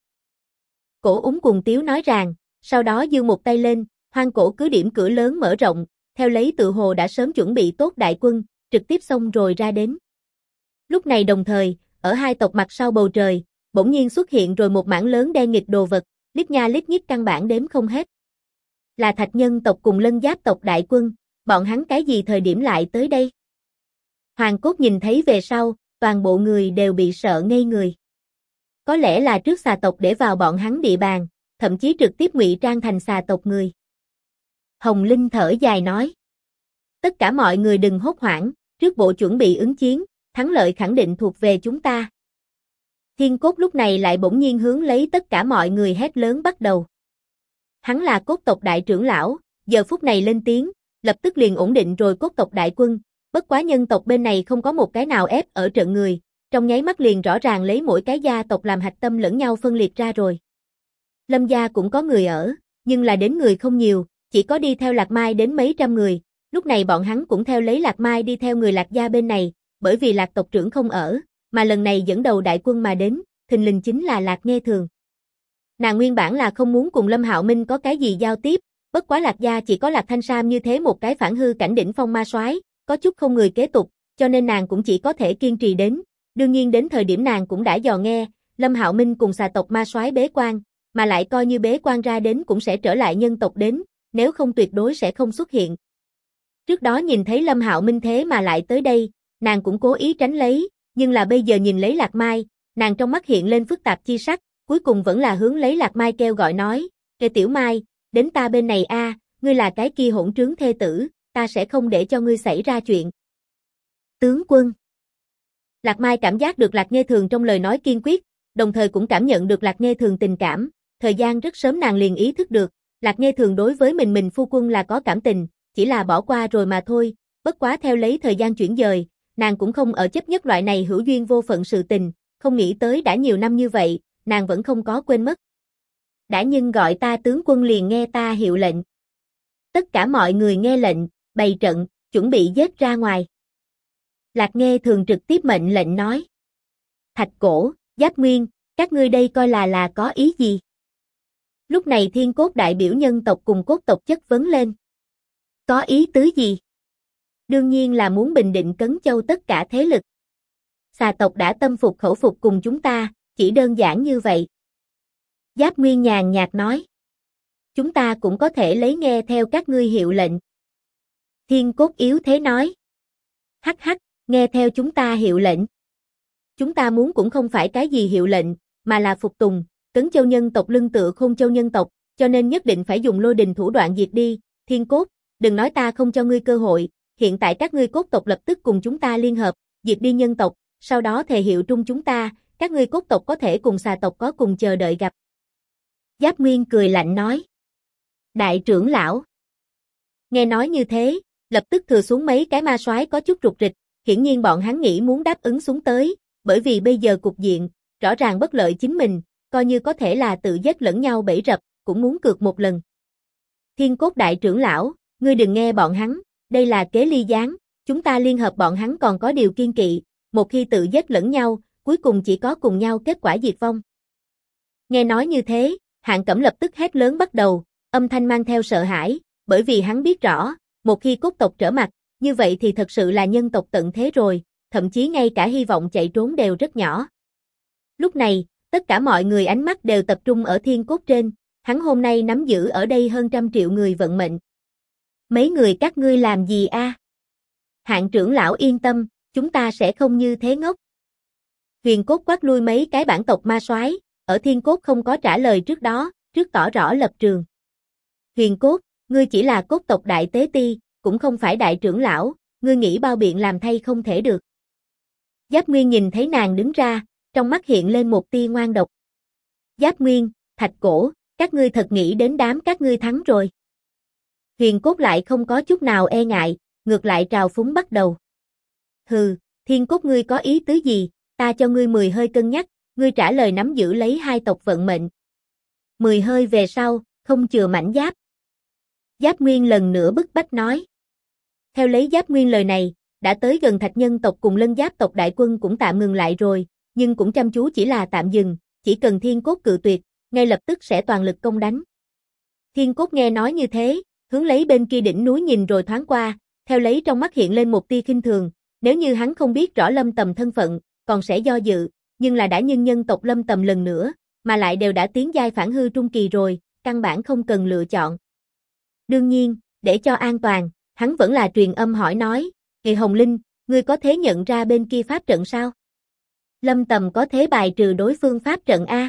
Cổ Úng cùng Tiếu nói rằng, sau đó giương một tay lên, hoang cổ cứ điểm cửa lớn mở rộng, theo lấy tự hồ đã sớm chuẩn bị tốt đại quân, trực tiếp xông rồi ra đến. Lúc này đồng thời, ở hai tộc mặt sau bầu trời, bỗng nhiên xuất hiện rồi một mảng lớn đen nghịt đồ vật, lít nha lít nhít căn bản đếm không hết. Là Thạch Nhân tộc cùng Lân Giáp tộc đại quân, bọn hắn cái gì thời điểm lại tới đây? Hoàng Cốt nhìn thấy về sau, toàn bộ người đều bị sợ ngây người. Có lẽ là trước xà tộc để vào bọn hắn địa bàn, thậm chí trực tiếp ngụy trang thành xà tộc người. Hồng Linh thở dài nói. Tất cả mọi người đừng hốt hoảng, trước bộ chuẩn bị ứng chiến, thắng lợi khẳng định thuộc về chúng ta. Thiên Cốt lúc này lại bỗng nhiên hướng lấy tất cả mọi người hét lớn bắt đầu. Hắn là Cốt tộc đại trưởng lão, giờ phút này lên tiếng, lập tức liền ổn định rồi Cốt tộc đại quân, bất quá nhân tộc bên này không có một cái nào ép ở trận người, trong nháy mắt liền rõ ràng lấy mỗi cái gia tộc làm hạch tâm lẫn nhau phân liệt ra rồi. Lâm gia cũng có người ở, nhưng là đến người không nhiều, chỉ có đi theo Lạc Mai đến mấy trăm người, lúc này bọn hắn cũng theo lấy Lạc Mai đi theo người Lạc gia bên này, bởi vì Lạc tộc trưởng không ở, mà lần này dẫn đầu đại quân mà đến, thình lình chính là Lạc Nghe Thường. Nàng nguyên bản là không muốn cùng Lâm Hạo Minh có cái gì giao tiếp, bất quá Lạc gia chỉ có Lạc Thanh Sam như thế một cái phản hư cảnh đỉnh phong ma soái, có chút không người kế tục, cho nên nàng cũng chỉ có thể kiên trì đến. Đương nhiên đến thời điểm nàng cũng đã dò nghe, Lâm Hạo Minh cùng xà tộc ma soái bế quan, mà lại coi như bế quan ra đến cũng sẽ trở lại nhân tộc đến, nếu không tuyệt đối sẽ không xuất hiện. Trước đó nhìn thấy Lâm Hạo Minh thế mà lại tới đây, nàng cũng cố ý tránh lấy, nhưng là bây giờ nhìn lấy Lạc Mai, nàng trong mắt hiện lên phức tạp chi sắc, cuối cùng vẫn là hướng lấy Lạc Mai kêu gọi nói, "Ê Tiểu Mai, đến ta bên này a, ngươi là cái kia hỗn trướng thê tử, ta sẽ không để cho ngươi xảy ra chuyện." Tướng quân. Lạc Mai cảm giác được Lạc Nghe Thường trong lời nói kiên quyết, đồng thời cũng cảm nhận được Lạc Nghe Thường tình cảm, thời gian rất sớm nàng liền ý thức được, Lạc Nghe Thường đối với mình phu quân là có cảm tình, chỉ là bỏ qua rồi mà thôi, bất quá theo lấy thời gian chuyển dời, nàng cũng không ở chấp nhất loại này hữu duyên vô phận sự tình, không nghĩ tới đã nhiều năm như vậy, nàng vẫn không có quên mất. Đã nhưng gọi ta tướng quân liền nghe ta hiệu lệnh. Tất cả mọi người nghe lệnh, bày trận, chuẩn bị giết ra ngoài. Lạc Nghe Thường trực tiếp mệnh lệnh nói. Thạch Cổ, Giáp Nguyên, các ngươi đây coi là có ý gì? Lúc này Thiên Cốt đại biểu nhân tộc cùng Cốt tộc chất vấn lên. Có ý tứ gì? Đương nhiên là muốn bình định Cấn Châu tất cả thế lực. Xà tộc đã tâm phục khẩu phục cùng chúng ta, chỉ đơn giản như vậy. Giáp Nguyên nhàn nhạt nói. Chúng ta cũng có thể lấy nghe theo các ngươi hiệu lệnh. Thiên Cốt yếu thế nói. Hắc hắc, nghe theo chúng ta hiệu lệnh. Chúng ta muốn cũng không phải cái gì hiệu lệnh, mà là phục tùng, Cấn Châu nhân tộc lưng tựa Khôn Châu nhân tộc, cho nên nhất định phải dùng lôi đình thủ đoạn diệt đi. Thiên Cốt, đừng nói ta không cho ngươi cơ hội, hiện tại các ngươi Cốt tộc lập tức cùng chúng ta liên hợp, diệt đi nhân tộc, sau đó thề hiệu trung chúng ta, các ngươi Cốt tộc có thể cùng xà tộc có cùng chờ đợi gặp. Giáp Nguyên cười lạnh nói. Đại trưởng lão. Nghe nói như thế, lập tức thừa xuống mấy cái ma soái có chút rụt rịch, hiển nhiên bọn hắn nghĩ muốn đáp ứng xuống tới, bởi vì bây giờ cục diện, rõ ràng bất lợi chính mình, coi như có thể là tự giết lẫn nhau bẫy rập, cũng muốn cược một lần. Thiên Cốt đại trưởng lão, ngươi đừng nghe bọn hắn, đây là kế ly gián, chúng ta liên hợp bọn hắn còn có điều kiên kỵ, một khi tự giết lẫn nhau, cuối cùng chỉ có cùng nhau kết quả diệt vong. Nghe nói như thế, Hạng Cẩm lập tức hét lớn bắt đầu, âm thanh mang theo sợ hãi, bởi vì hắn biết rõ, một khi cốt tộc trở mặt, như vậy thì thật sự là nhân tộc tận thế rồi, thậm chí ngay cả hy vọng chạy trốn đều rất nhỏ. Lúc này, tất cả mọi người ánh mắt đều tập trung ở Thiên Cốt trên, hắn hôm nay nắm giữ ở đây hơn 100 triệu người vận mệnh. Mấy người các ngươi làm gì a? Hạng trưởng lão yên tâm, chúng ta sẽ không như thế ngốc. Huyền Cốt quát lui mấy cái bản tộc ma soái, ở Thiên Cốt không có trả lời trước đó, trước tỏ rõ lập trường. Huyền Cốt, ngươi chỉ là cốt tộc đại tế ti, cũng không phải đại trưởng lão, ngươi nghĩ bao biện làm thay không thể được. Giáp Nguyên nhìn thấy nàng đứng ra, trong mắt hiện lên một tia ngoan độc. Giáp Nguyên, Thạch Cổ, các ngươi thật nghĩ đến đám các ngươi thắng rồi. Huyền Cốt lại không có chút nào e ngại, ngược lại trào phúng bắt đầu. Hừ, Thiên Cốt ngươi có ý tứ gì, ta cho ngươi 10 hơi cân nhắc, ngươi trả lời nắm giữ lấy hai tộc vận mệnh. 10 hơi về sau, không chừa mảnh giáp. Giáp Nguyên lần nữa bức bách nói. Theo lấy Giáp Nguyên lời này, đã tới gần Thạch nhân tộc cùng Lân Giáp tộc đại quân cũng tạm ngừng lại rồi, nhưng cũng chăm chú chỉ là tạm dừng, chỉ cần Thiên Cốt cự tuyệt, ngay lập tức sẽ toàn lực công đánh. Thiên Cốt nghe nói như thế, hướng lấy bên kia đỉnh núi nhìn rồi thoáng qua, theo lấy trong mắt hiện lên một tia khinh thường, nếu như hắn không biết rõ Lâm Tầm thân phận, còn sẽ do dự, nhưng là đã nhân nhân tộc Lâm Tầm lần nữa, mà lại đều đã tiến giai phản hư trung kỳ rồi, căn bản không cần lựa chọn. Đương nhiên, để cho an toàn, hắn vẫn là truyền âm hỏi nói, Kỳ Hồng Linh, ngươi có thể nhận ra bên kia pháp trận sao? Lâm Tầm có thể bài trừ đối phương pháp trận A.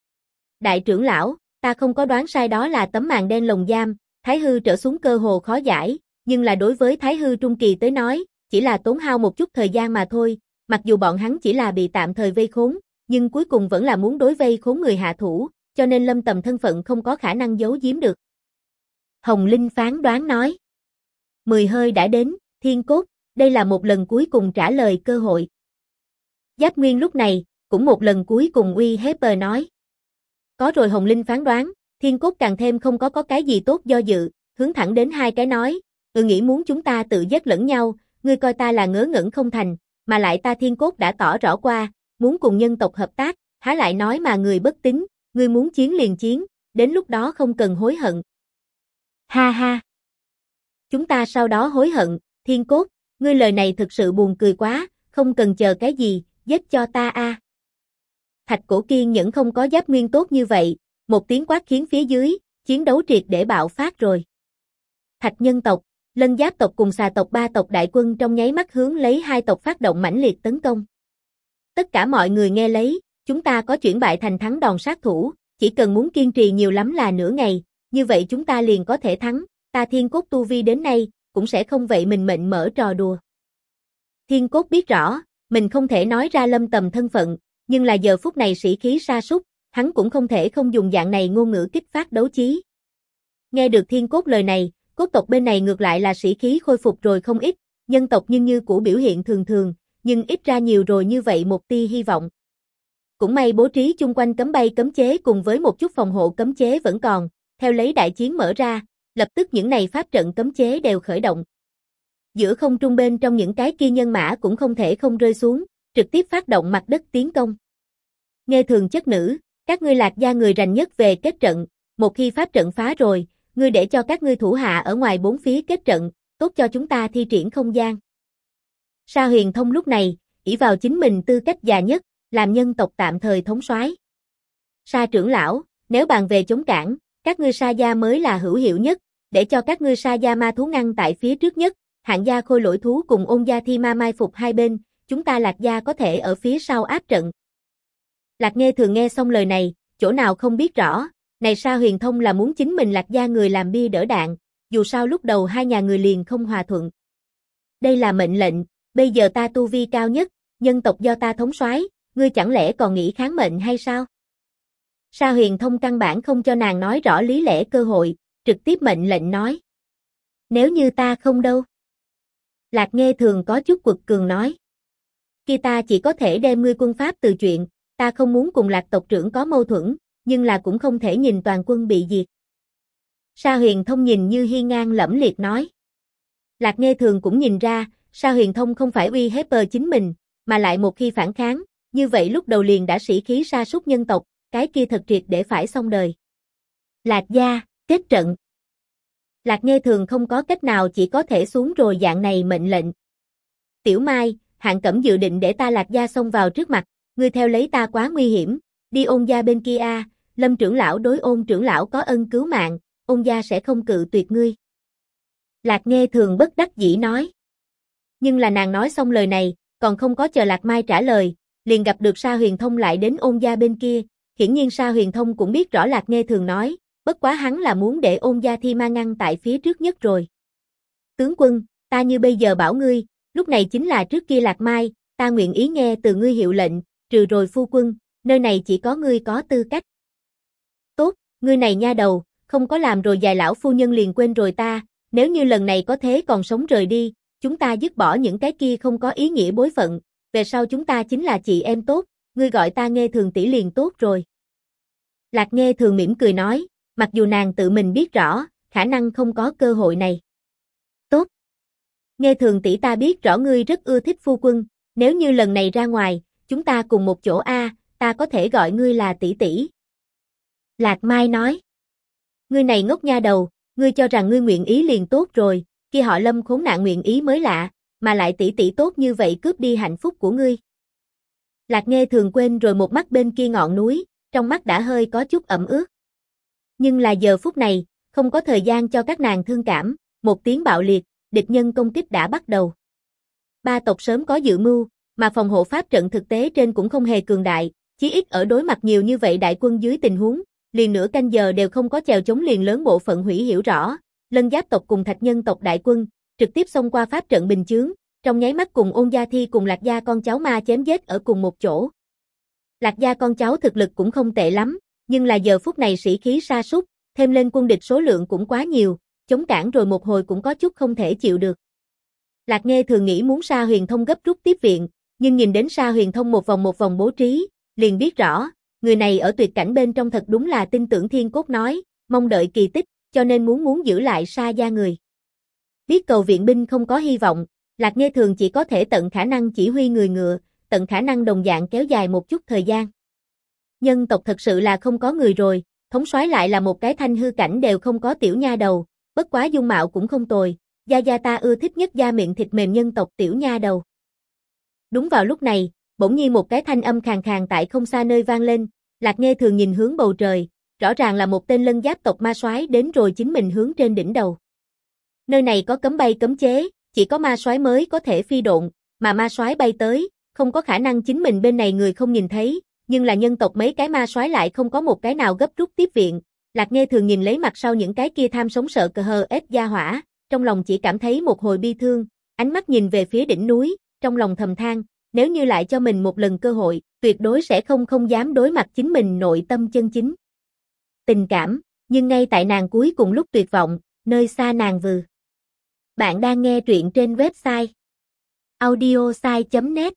Đại trưởng lão, ta không có đoán sai đó là tấm màn đen lồng giam, Thái hư trở xuống cơ hồ khó giải, nhưng là đối với Thái hư trung kỳ tới nói, chỉ là tốn hao một chút thời gian mà thôi, mặc dù bọn hắn chỉ là bị tạm thời vây khốn, nhưng cuối cùng vẫn là muốn đối vây khốn người hạ thủ, cho nên Lâm Tầm thân phận không có khả năng giấu giếm được. Hồng Linh phán đoán nói. 10 hơi đã đến, Thiên Cốt, đây là một lần cuối cùng trả lời cơ hội. Giáp Nguyên lúc này, cũng một lần cuối cùng uy hiếp nói. Có rồi Hồng Linh phán đoán, Thiên Cốt càng thêm không có cái gì tốt do dự, hướng thẳng đến hai cái nói, nghĩ muốn chúng ta tự giết lẫn nhau, ngươi coi ta là ngớ ngẩn không thành, mà lại ta Thiên Cốt đã tỏ rõ qua, muốn cùng nhân tộc hợp tác, há lại nói mà người bất tín, ngươi muốn chiến liền chiến, đến lúc đó không cần hối hận. Ha ha. Chúng ta sau đó hối hận, Thiên Cốt, ngươi lời này thực sự buồn cười quá, không cần chờ cái gì, giết cho ta a. Thạch Cổ kiên nhẫn không có Giáp Nguyên tốt như vậy, một tiếng quát khiến phía dưới, chiến đấu triệt để bạo phát rồi. Thạch nhân tộc, Lân Giáp tộc cùng Xà tộc ba tộc đại quân trong nháy mắt hướng lấy hai tộc phát động mãnh liệt tấn công. Tất cả mọi người nghe lấy, chúng ta có chuyển bại thành thắng đòn sát thủ, chỉ cần muốn kiên trì nhiều lắm là nửa ngày, như vậy chúng ta liền có thể thắng, ta Thiên Cốt tu vi đến nay, cũng sẽ không vậy mình mệnh mở trò đùa. Thiên Cốt biết rõ, mình không thể nói ra Lâm Tầm thân phận, nhưng là giờ phút này sĩ khí sa sút, hắn cũng không thể không dùng dạng này ngôn ngữ kích phát đấu chí. Nghe được Thiên Cốt lời này, cốt tộc bên này ngược lại là sĩ khí khôi phục rồi không ít, nhân tộc nhưng như cũ biểu hiện thường thường, nhưng ít ra nhiều rồi như vậy một tia hy vọng. Cũng may bố trí chung quanh cấm bay cấm chế cùng với một chút phòng hộ cấm chế vẫn còn, theo lấy đại chiến mở ra, lập tức những này pháp trận cấm chế đều khởi động. Giữa không trung bên trong những cái kia nhân mã cũng không thể không rơi xuống, trực tiếp phát động mặt đất tiến công. Nghe thường chất nữ, các ngươi Lạc gia người rành nhất về kết trận, một khi pháp trận phá rồi, ngươi để cho các ngươi thủ hạ ở ngoài bốn phía kết trận, tốt cho chúng ta thi triển không gian. Sa Huyền Thông lúc này, ỷ vào chính mình tư cách già nhất, làm nhân tộc tạm thời thống soái. Sa trưởng lão, nếu bàn về chống cản, các ngươi Sa gia mới là hữu hiệu nhất, để cho các ngươi Sa gia ma thú ngăn tại phía trước nhất, Hạng gia khôi lỗi thú cùng Ôn gia thi ma mai phục hai bên, chúng ta Lạc gia có thể ở phía sau áp trận. Lạc Nghe thường nghe xong lời này, chỗ nào không biết rõ, này Sa Huyền Thông là muốn chính mình Lạc gia người làm bia đỡ đạn, dù sao lúc đầu hai nhà người liền không hòa thuận. Đây là mệnh lệnh, bây giờ ta tu vi cao nhất, nhân tộc do ta thống soái, ngươi chẳng lẽ còn nghĩ kháng mệnh hay sao? Sa Huyền Thông căn bản không cho nàng nói rõ lý lẽ cơ hội, trực tiếp mệnh lệnh nói. Nếu như ta không đâu? Lạc Nghe thường có chút quật cường nói. Kia ta chỉ có thể đem ngươi quân pháp từ chuyện, ta không muốn cùng Lạc tộc trưởng có mâu thuẫn, nhưng là cũng không thể nhìn toàn quân bị diệt. Sa Huyền Thông nhìn như hiên ngang lẫm liệt nói. Lạc Nghe thường cũng nhìn ra, Sa Huyền Thông không phải uy hiếp chính mình, mà lại một khi phản kháng, như vậy lúc đầu liền đã sĩ khí sa sút nhân tộc, cái kia thật triệt để phải xong đời. Lạc gia, kết trận. Lạc Nghê Thường không có cách nào chỉ có thể xuống rồi dạng này mệnh lệnh. Tiểu Mai, Hạng Cẩm dự định để ta Lạc gia xông vào trước mặt, ngươi theo lấy ta quá nguy hiểm, đi Ôn gia bên kia a, Lâm trưởng lão đối Ôn trưởng lão có ân cứu mạng, Ôn gia sẽ không cự tuyệt ngươi. Lạc Nghê Thường bất đắc dĩ nói. Nhưng là nàng nói xong lời này, còn không có chờ Lạc Mai trả lời, liền gặp được Sa Huyền Thông lại đến Ôn gia bên kia, hiển nhiên Sa Huyền Thông cũng biết rõ Lạc Nghê Thường nói, bất quá hắn là muốn để Ôn gia thi ma ngăn tại phía trước nhất rồi. Tướng quân, ta như bây giờ bảo ngươi, lúc này chính là trước kia Lạc Mai, ta nguyện ý nghe từ ngươi hiệu lệnh, trừ rồi phu quân, nơi này chỉ có ngươi có tư cách. Tốt, ngươi này nha đầu, không có làm rồi dài lão phu nhân liền quên rồi ta, nếu như lần này có thế còn sống rời đi, chúng ta dứt bỏ những cái kia không có ý nghĩa bối phận, về sau chúng ta chính là chị em tốt, ngươi gọi ta Nghê Thường tỷ liền tốt rồi. Lạc Nghê Thường mỉm cười nói, mặc dù nàng tự mình biết rõ, khả năng không có cơ hội này. Tốt. Nghê Thường tỷ ta biết rõ ngươi rất ưa thích phu quân, nếu như lần này ra ngoài, chúng ta cùng một chỗ a, ta có thể gọi ngươi là tỷ tỷ. Lạc Mai nói. Ngươi này ngốc nha đầu, ngươi cho rằng ngươi nguyện ý liền tốt rồi, kia họ Lâm khốn nạn nguyện ý mới lạ, mà lại tỷ tỷ tốt như vậy cướp đi hạnh phúc của ngươi. Lạc Nghê Thường quên rồi một mắt bên kia ngọn núi, trong mắt đã hơi có chút ẩm ướt. Nhưng là giờ phút này, không có thời gian cho các nàng thương cảm, một tiếng bạo liệt, địch nhân công kích đã bắt đầu. Ba tộc sớm có dự mưu, mà phòng hộ pháp trận thực tế trên cũng không hề cường đại, chí ít ở đối mặt nhiều như vậy đại quân dưới tình huống, liền nửa canh giờ đều không có chèo chống liền lớn bộ phận hủy hiểu rõ, Lân Giáp tộc cùng Thạch Nhân tộc đại quân, trực tiếp xông qua pháp trận bình chướng, trong nháy mắt cùng Ôn gia thi cùng Lạc gia con cháu ma chém giết ở cùng một chỗ. Lạc gia con cháu thực lực cũng không tệ lắm, nhưng là giờ phút này sĩ khí sa sút, thêm lên quân địch số lượng cũng quá nhiều, chống cản rồi một hồi cũng có chút không thể chịu được. Lạc Nghê Thường nghĩ muốn Sa Huyền Thông gấp rút tiếp viện, nhưng nhìn đến Sa Huyền Thông một vòng bố trí, liền biết rõ, người này ở tuyệt cảnh bên trong thật đúng là tin tưởng thiên cốt nói, mong đợi kỳ tích, cho nên muốn giữ lại Sa gia người. Biết cầu viện binh không có hy vọng, Lạc Nghê Thường chỉ có thể tận khả năng chỉ huy người ngựa, tận khả năng đồng dạng kéo dài một chút thời gian. Nhân tộc thật sự là không có người rồi, thống soái lại là một cái thanh hư cảnh đều không có tiểu nha đầu, bất quá dung mạo cũng không tồi, gia ta ưa thích nhất da miệng thịt mềm nhân tộc tiểu nha đầu. Đúng vào lúc này, bỗng nhiên một cái thanh âm khàn khàn tại không xa nơi vang lên, Lạc Nghê Thường nhìn hướng bầu trời, rõ ràng là một tên Lân Giáp tộc ma soái đến rồi chính mình hướng trên đỉnh đầu. Nơi này có cấm bay cấm chế, chỉ có ma soái mới có thể phi độn, mà ma soái bay tới, không có khả năng chính mình bên này người không nhìn thấy, nhưng là nhân tộc mấy cái ma soái lại không có một cái nào gấp rút tiếp viện. Lạc Nghê Thường nhìn lấy mặt sau những cái kia tham sống sợ cờ hờ ép gia hỏa, trong lòng chỉ cảm thấy một hồi bi thương, ánh mắt nhìn về phía đỉnh núi, trong lòng thầm than, nếu như lại cho mình một lần cơ hội, tuyệt đối sẽ không dám đối mặt chính mình nội tâm chân chính. Tình cảm, nhưng ngay tại nàng cuối cùng lúc tuyệt vọng, nơi xa nàng vừ. Bạn đang nghe truyện trên website audiosai.net.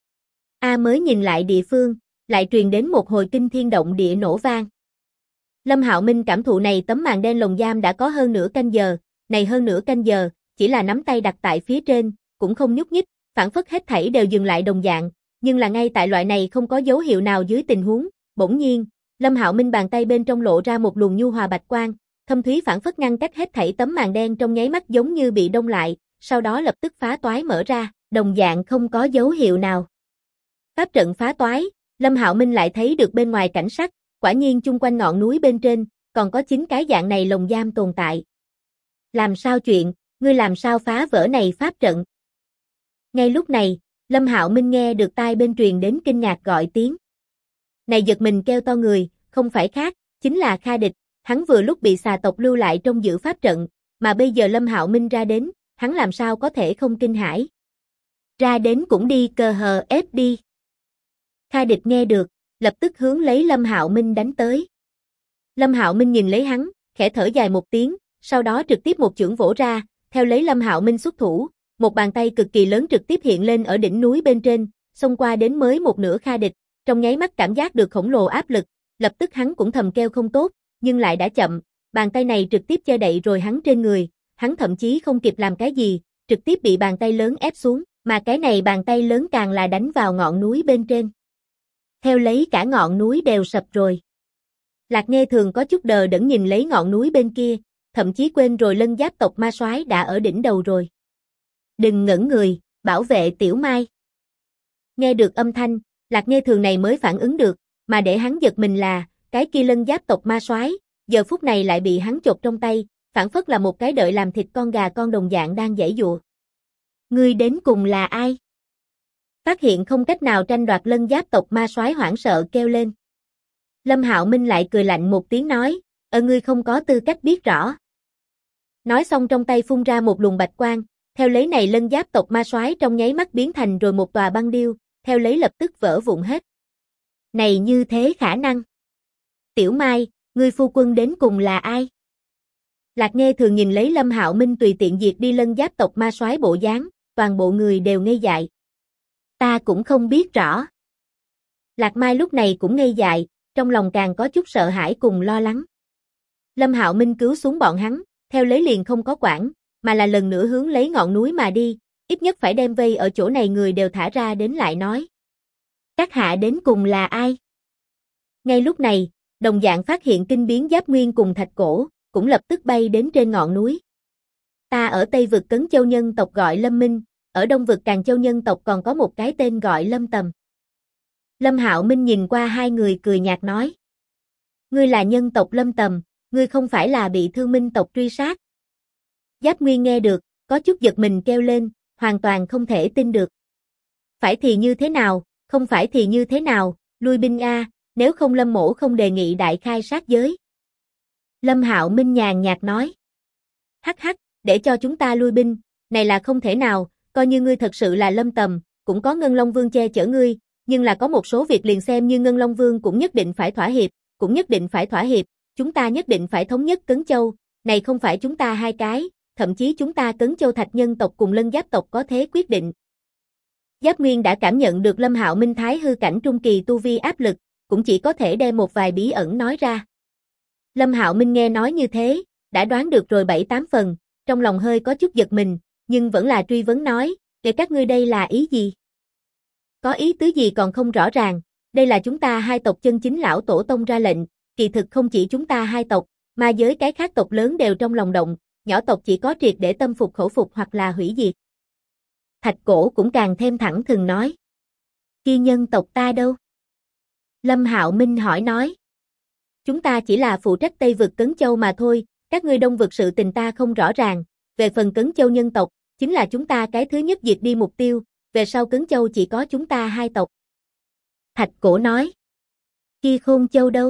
Mới nhìn lại địa phương, lại truyền đến một hồi kinh thiên động địa nổ vang. Lâm Hạo Minh cảm thụ này tấm màn đen lồng giam đã có hơn nửa canh giờ, này hơn nửa canh giờ, chỉ là nắm tay đặt tại phía trên, cũng không nhúc nhích, phản phất hết thảy đều dừng lại đồng dạng, nhưng là ngay tại loại này không có dấu hiệu nào dưới tình huống, bỗng nhiên, Lâm Hạo Minh bàn tay bên trong lộ ra một luồng nhu hòa bạch quang, thâm thúy phản phất ngăn cách hết thảy tấm màn đen trong nháy mắt giống như bị đông lại, sau đó lập tức phá toái mở ra, đồng dạng không có dấu hiệu nào. Pháp trận phá toái, Lâm Hạo Minh lại thấy được bên ngoài cảnh sắc, quả nhiên chung quanh ngọn núi bên trên, còn có 9 cái dạng này lồng giam tồn tại. Làm sao chuyện, ngươi làm sao phá vỡ này pháp trận? Ngay lúc này, Lâm Hạo Minh nghe được tai bên truyền đến kinh ngạc gọi tiếng. Này giật mình kêu to người, không phải khác, chính là Kha Địch, hắn vừa lúc bị xà tộc lưu lại trong giữ pháp trận, mà bây giờ Lâm Hạo Minh ra đến, hắn làm sao có thể không kinh hãi. Ra đến cũng đi cờ hờ ép đi. Kha Địch nghe được, lập tức hướng lấy Lâm Hạo Minh đánh tới. Lâm Hạo Minh nhìn lấy hắn, khẽ thở dài một tiếng, sau đó trực tiếp một chưởng vỗ ra, theo lấy Lâm Hạo Minh xuất thủ, một bàn tay cực kỳ lớn trực tiếp hiện lên ở đỉnh núi bên trên, xông qua đến mới một nửa Kha Địch, trong nháy mắt cảm giác được khổng lồ áp lực, lập tức hắn cũng thầm kêu không tốt, nhưng lại đã chậm, bàn tay này trực tiếp che đậy rồi hắn trên người, hắn thậm chí không kịp làm cái gì, trực tiếp bị bàn tay lớn ép xuống, Mà cái này bàn tay lớn càng là đánh vào ngọn núi bên trên. Theo lấy cả ngọn núi đều sập rồi. Lạc Nghe Thường có chút đờ đẫn nhìn lấy ngọn núi bên kia, thậm chí quên rồi Lân Giáp tộc ma soái đã ở đỉnh đầu rồi. Đừng ngẩn người, bảo vệ Tiểu Mai. Nghe được âm thanh, Lạc Nghe Thường này mới phản ứng được, mà để hắn giật mình là, cái kia Lân Giáp tộc ma soái, giờ phút này lại bị hắn chộp trong tay, phản phất là một cái đợi làm thịt con gà con đồng dạng đang giãy giụa. Ngươi đến cùng là ai? Phát hiện không cách nào tranh đoạt Lân Giáp tộc ma soái hoảng sợ kêu lên. Lâm Hạo Minh lại cười lạnh một tiếng nói, ngươi không có tư cách biết rõ. Nói xong trong tay phun ra một luồng bạch quang, theo lấy này Lân Giáp tộc ma soái trong nháy mắt biến thành rồi một tòa băng điêu, theo lấy lập tức vỡ vụn hết. Này như thế khả năng. Tiểu Mai, ngươi phu quân đến cùng là ai? Lạc Nghe Thường nhìn lấy Lâm Hạo Minh tùy tiện diệt đi Lân Giáp tộc ma soái bộ dáng, toàn bộ người đều ngây dại. Ta cũng không biết rõ. Lạc Mai lúc này cũng ngây dại, trong lòng càng có chút sợ hãi cùng lo lắng. Lâm Hạo Minh cứu xuống bọn hắn, theo lấy liền không có quản, mà là lần nữa hướng lấy ngọn núi mà đi, ít nhất phải đem vây ở chỗ này người đều thả ra đến lại nói. Các hạ đến cùng là ai? Ngay lúc này, đồng dạng phát hiện kinh biến Giáp Nguyên cùng Thạch Cổ, cũng lập tức bay đến trên ngọn núi. Ta ở Tây vực Cấn Châu nhân tộc gọi Lâm Minh, ở Đông vực Càn Châu nhân tộc còn có một cái tên gọi Lâm Tầm. Lâm Hạo Minh nhìn qua hai người cười nhạt nói. Ngươi là nhân tộc Lâm Tầm, ngươi không phải là bị Thương Minh tộc truy sát. Giáp Nguyên nghe được, có chút giật mình kêu lên, hoàn toàn không thể tin được. Phải thì như thế nào, không phải thì như thế nào, lui binh a, nếu không Lâm mỗ không đề nghị đại khai sát giới. Lâm Hạo Minh nhàn nhạt nói. Hắc hắc, để cho chúng ta lui binh, này là không thể nào, coi như ngươi thật sự là Lâm Tầm, cũng có Ngân Long Vương che chở ngươi, nhưng là có một số việc liền xem như Ngân Long Vương cũng nhất định phải thỏa hiệp, chúng ta nhất định phải thống nhất Cấn Châu, này không phải chúng ta hai cái, thậm chí chúng ta Cấn Châu Thạch nhân tộc cùng Lân Giáp tộc có thế quyết định. Giáp Nguyên đã cảm nhận được Lâm Hạo Minh thái hư cảnh trung kỳ tu vi áp lực, cũng chỉ có thể đem một vài bí ẩn nói ra. Lâm Hạo Minh nghe nói như thế, đã đoán được rồi 7-8 phần, trong lòng hơi có chút giật mình, nhưng vẫn là truy vấn nói, để các ngươi đây là ý gì? Có ý tứ gì còn không rõ ràng, đây là chúng ta hai tộc chân chính lão tổ tông ra lệnh, kỳ thực không chỉ chúng ta hai tộc, mà với cái khác tộc lớn đều trong lòng động, nhỏ tộc chỉ có triệt để tâm phục khẩu phục hoặc là hủy diệt. Thạch Cổ cũng càng thêm thẳng thừng nói. Kia nhân tộc ta đâu? Lâm Hạo Minh hỏi nói. Chúng ta chỉ là phụ trách Tây vực Cấn Châu mà thôi, các ngươi Đông vực sự tình ta không rõ ràng, về phần Cấn Châu nhân tộc, chính là chúng ta cái thứ nhất diệt đi mục tiêu, về sau Cấn Châu chỉ có chúng ta hai tộc. Thạch Cổ nói. Kia Khôn Châu đâu?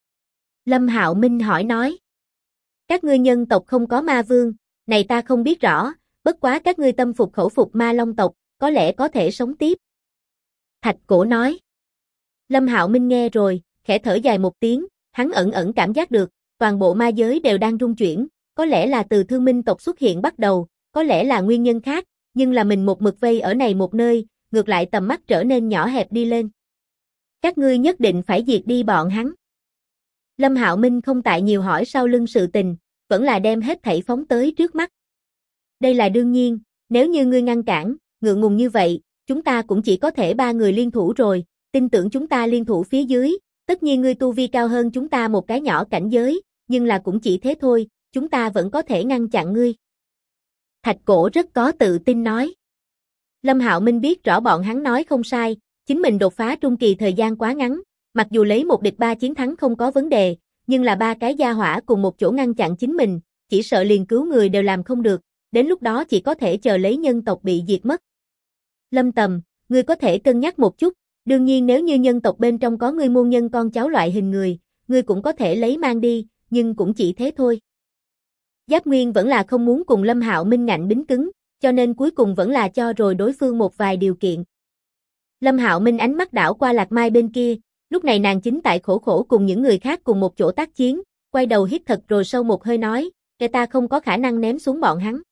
Lâm Hạo Minh hỏi nói. Các ngươi nhân tộc không có ma vương, này ta không biết rõ, bất quá các ngươi tâm phục khẩu phục ma long tộc, có lẽ có thể sống tiếp. Thạch Cổ nói. Lâm Hạo Minh nghe rồi, khẽ thở dài một tiếng, hắn ẩn ẩn cảm giác được, toàn bộ ma giới đều đang rung chuyển, có lẽ là từ Thương Minh tộc xuất hiện bắt đầu, có lẽ là nguyên nhân khác, nhưng là mình một mực vây ở này một nơi, ngược lại tầm mắt trở nên nhỏ hẹp đi lên. Các ngươi nhất định phải diệt đi bọn hắn. Lâm Hạo Minh không tại nhiều hỏi sau lưng sự tình, vẫn là đem hết thảy phóng tới trước mắt. Đây là đương nhiên, nếu như ngươi ngăn cản, ngượng ngùng như vậy, chúng ta cũng chỉ có thể ba người liên thủ rồi, tin tưởng chúng ta liên thủ phía dưới, tất nhiên ngươi tu vi cao hơn chúng ta một cái nhỏ cảnh giới, nhưng là cũng chỉ thế thôi, chúng ta vẫn có thể ngăn chặn ngươi. Thạch Cổ rất có tự tin nói. Lâm Hạo Minh biết rõ bọn hắn nói không sai, chính mình đột phá trung kỳ thời gian quá ngắn, mặc dù lấy 1-3 chiến thắng không có vấn đề, nhưng là ba cái gia hỏa cùng một chỗ ngăn chặn chính mình, chỉ sợ liền cứu người đều làm không được, đến lúc đó chỉ có thể chờ lấy nhân tộc bị diệt mất. Lâm Tầm, ngươi có thể cân nhắc một chút, đương nhiên nếu như nhân tộc bên trong có ngươi môn nhân con cháu loại hình người, ngươi cũng có thể lấy mang đi, nhưng cũng chỉ thế thôi. Giáp Nguyên vẫn là không muốn cùng Lâm Hạo Minh ngạnh bính cứng, cho nên cuối cùng vẫn là cho rồi đối phương một vài điều kiện. Lâm Hạo Minh ánh mắt đảo qua Lạc Mai bên kia, lúc này nàng chính tại khổ khổ cùng những người khác cùng một chỗ tác chiến, quay đầu hít thật rồi sâu một hơi nói, kẻ ta không có khả năng ném xuống bọn hắn.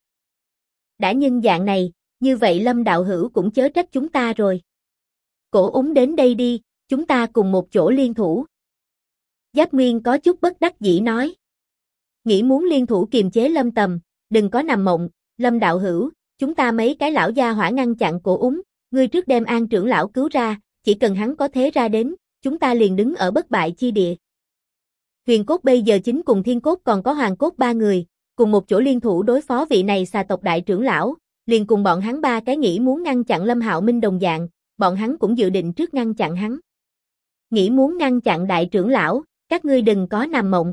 Đã nhân dạng này, như vậy Lâm đạo hữu cũng chớ trách chúng ta rồi. Cổ Úng đến đây đi, chúng ta cùng một chỗ liên thủ. Giáp Nguyên có chút bất đắc dĩ nói. Nghĩ muốn liên thủ kiềm chế Lâm Tầm, đừng có nằm mộng, Lâm đạo hữu, chúng ta mấy cái lão gia hỏa ngăn chặn Cổ Úng, ngươi trước đem An trưởng lão cứu ra, chỉ cần hắn có thế ra đến, chúng ta liền đứng ở bất bại chi địa. Huyền Cốt bây giờ chính cùng Thiên Cốt còn có Hoàng Cốt ba người, cùng một chỗ liên thủ đối phó vị này xà tộc đại trưởng lão, liền cùng bọn hắn ba cái nghĩ muốn ngăn chặn Lâm Hạo Minh đồng dạng, bọn hắn cũng dự định trước ngăn chặn hắn. Nghĩ muốn ngăn chặn đại trưởng lão, các ngươi đừng có nằm mộng.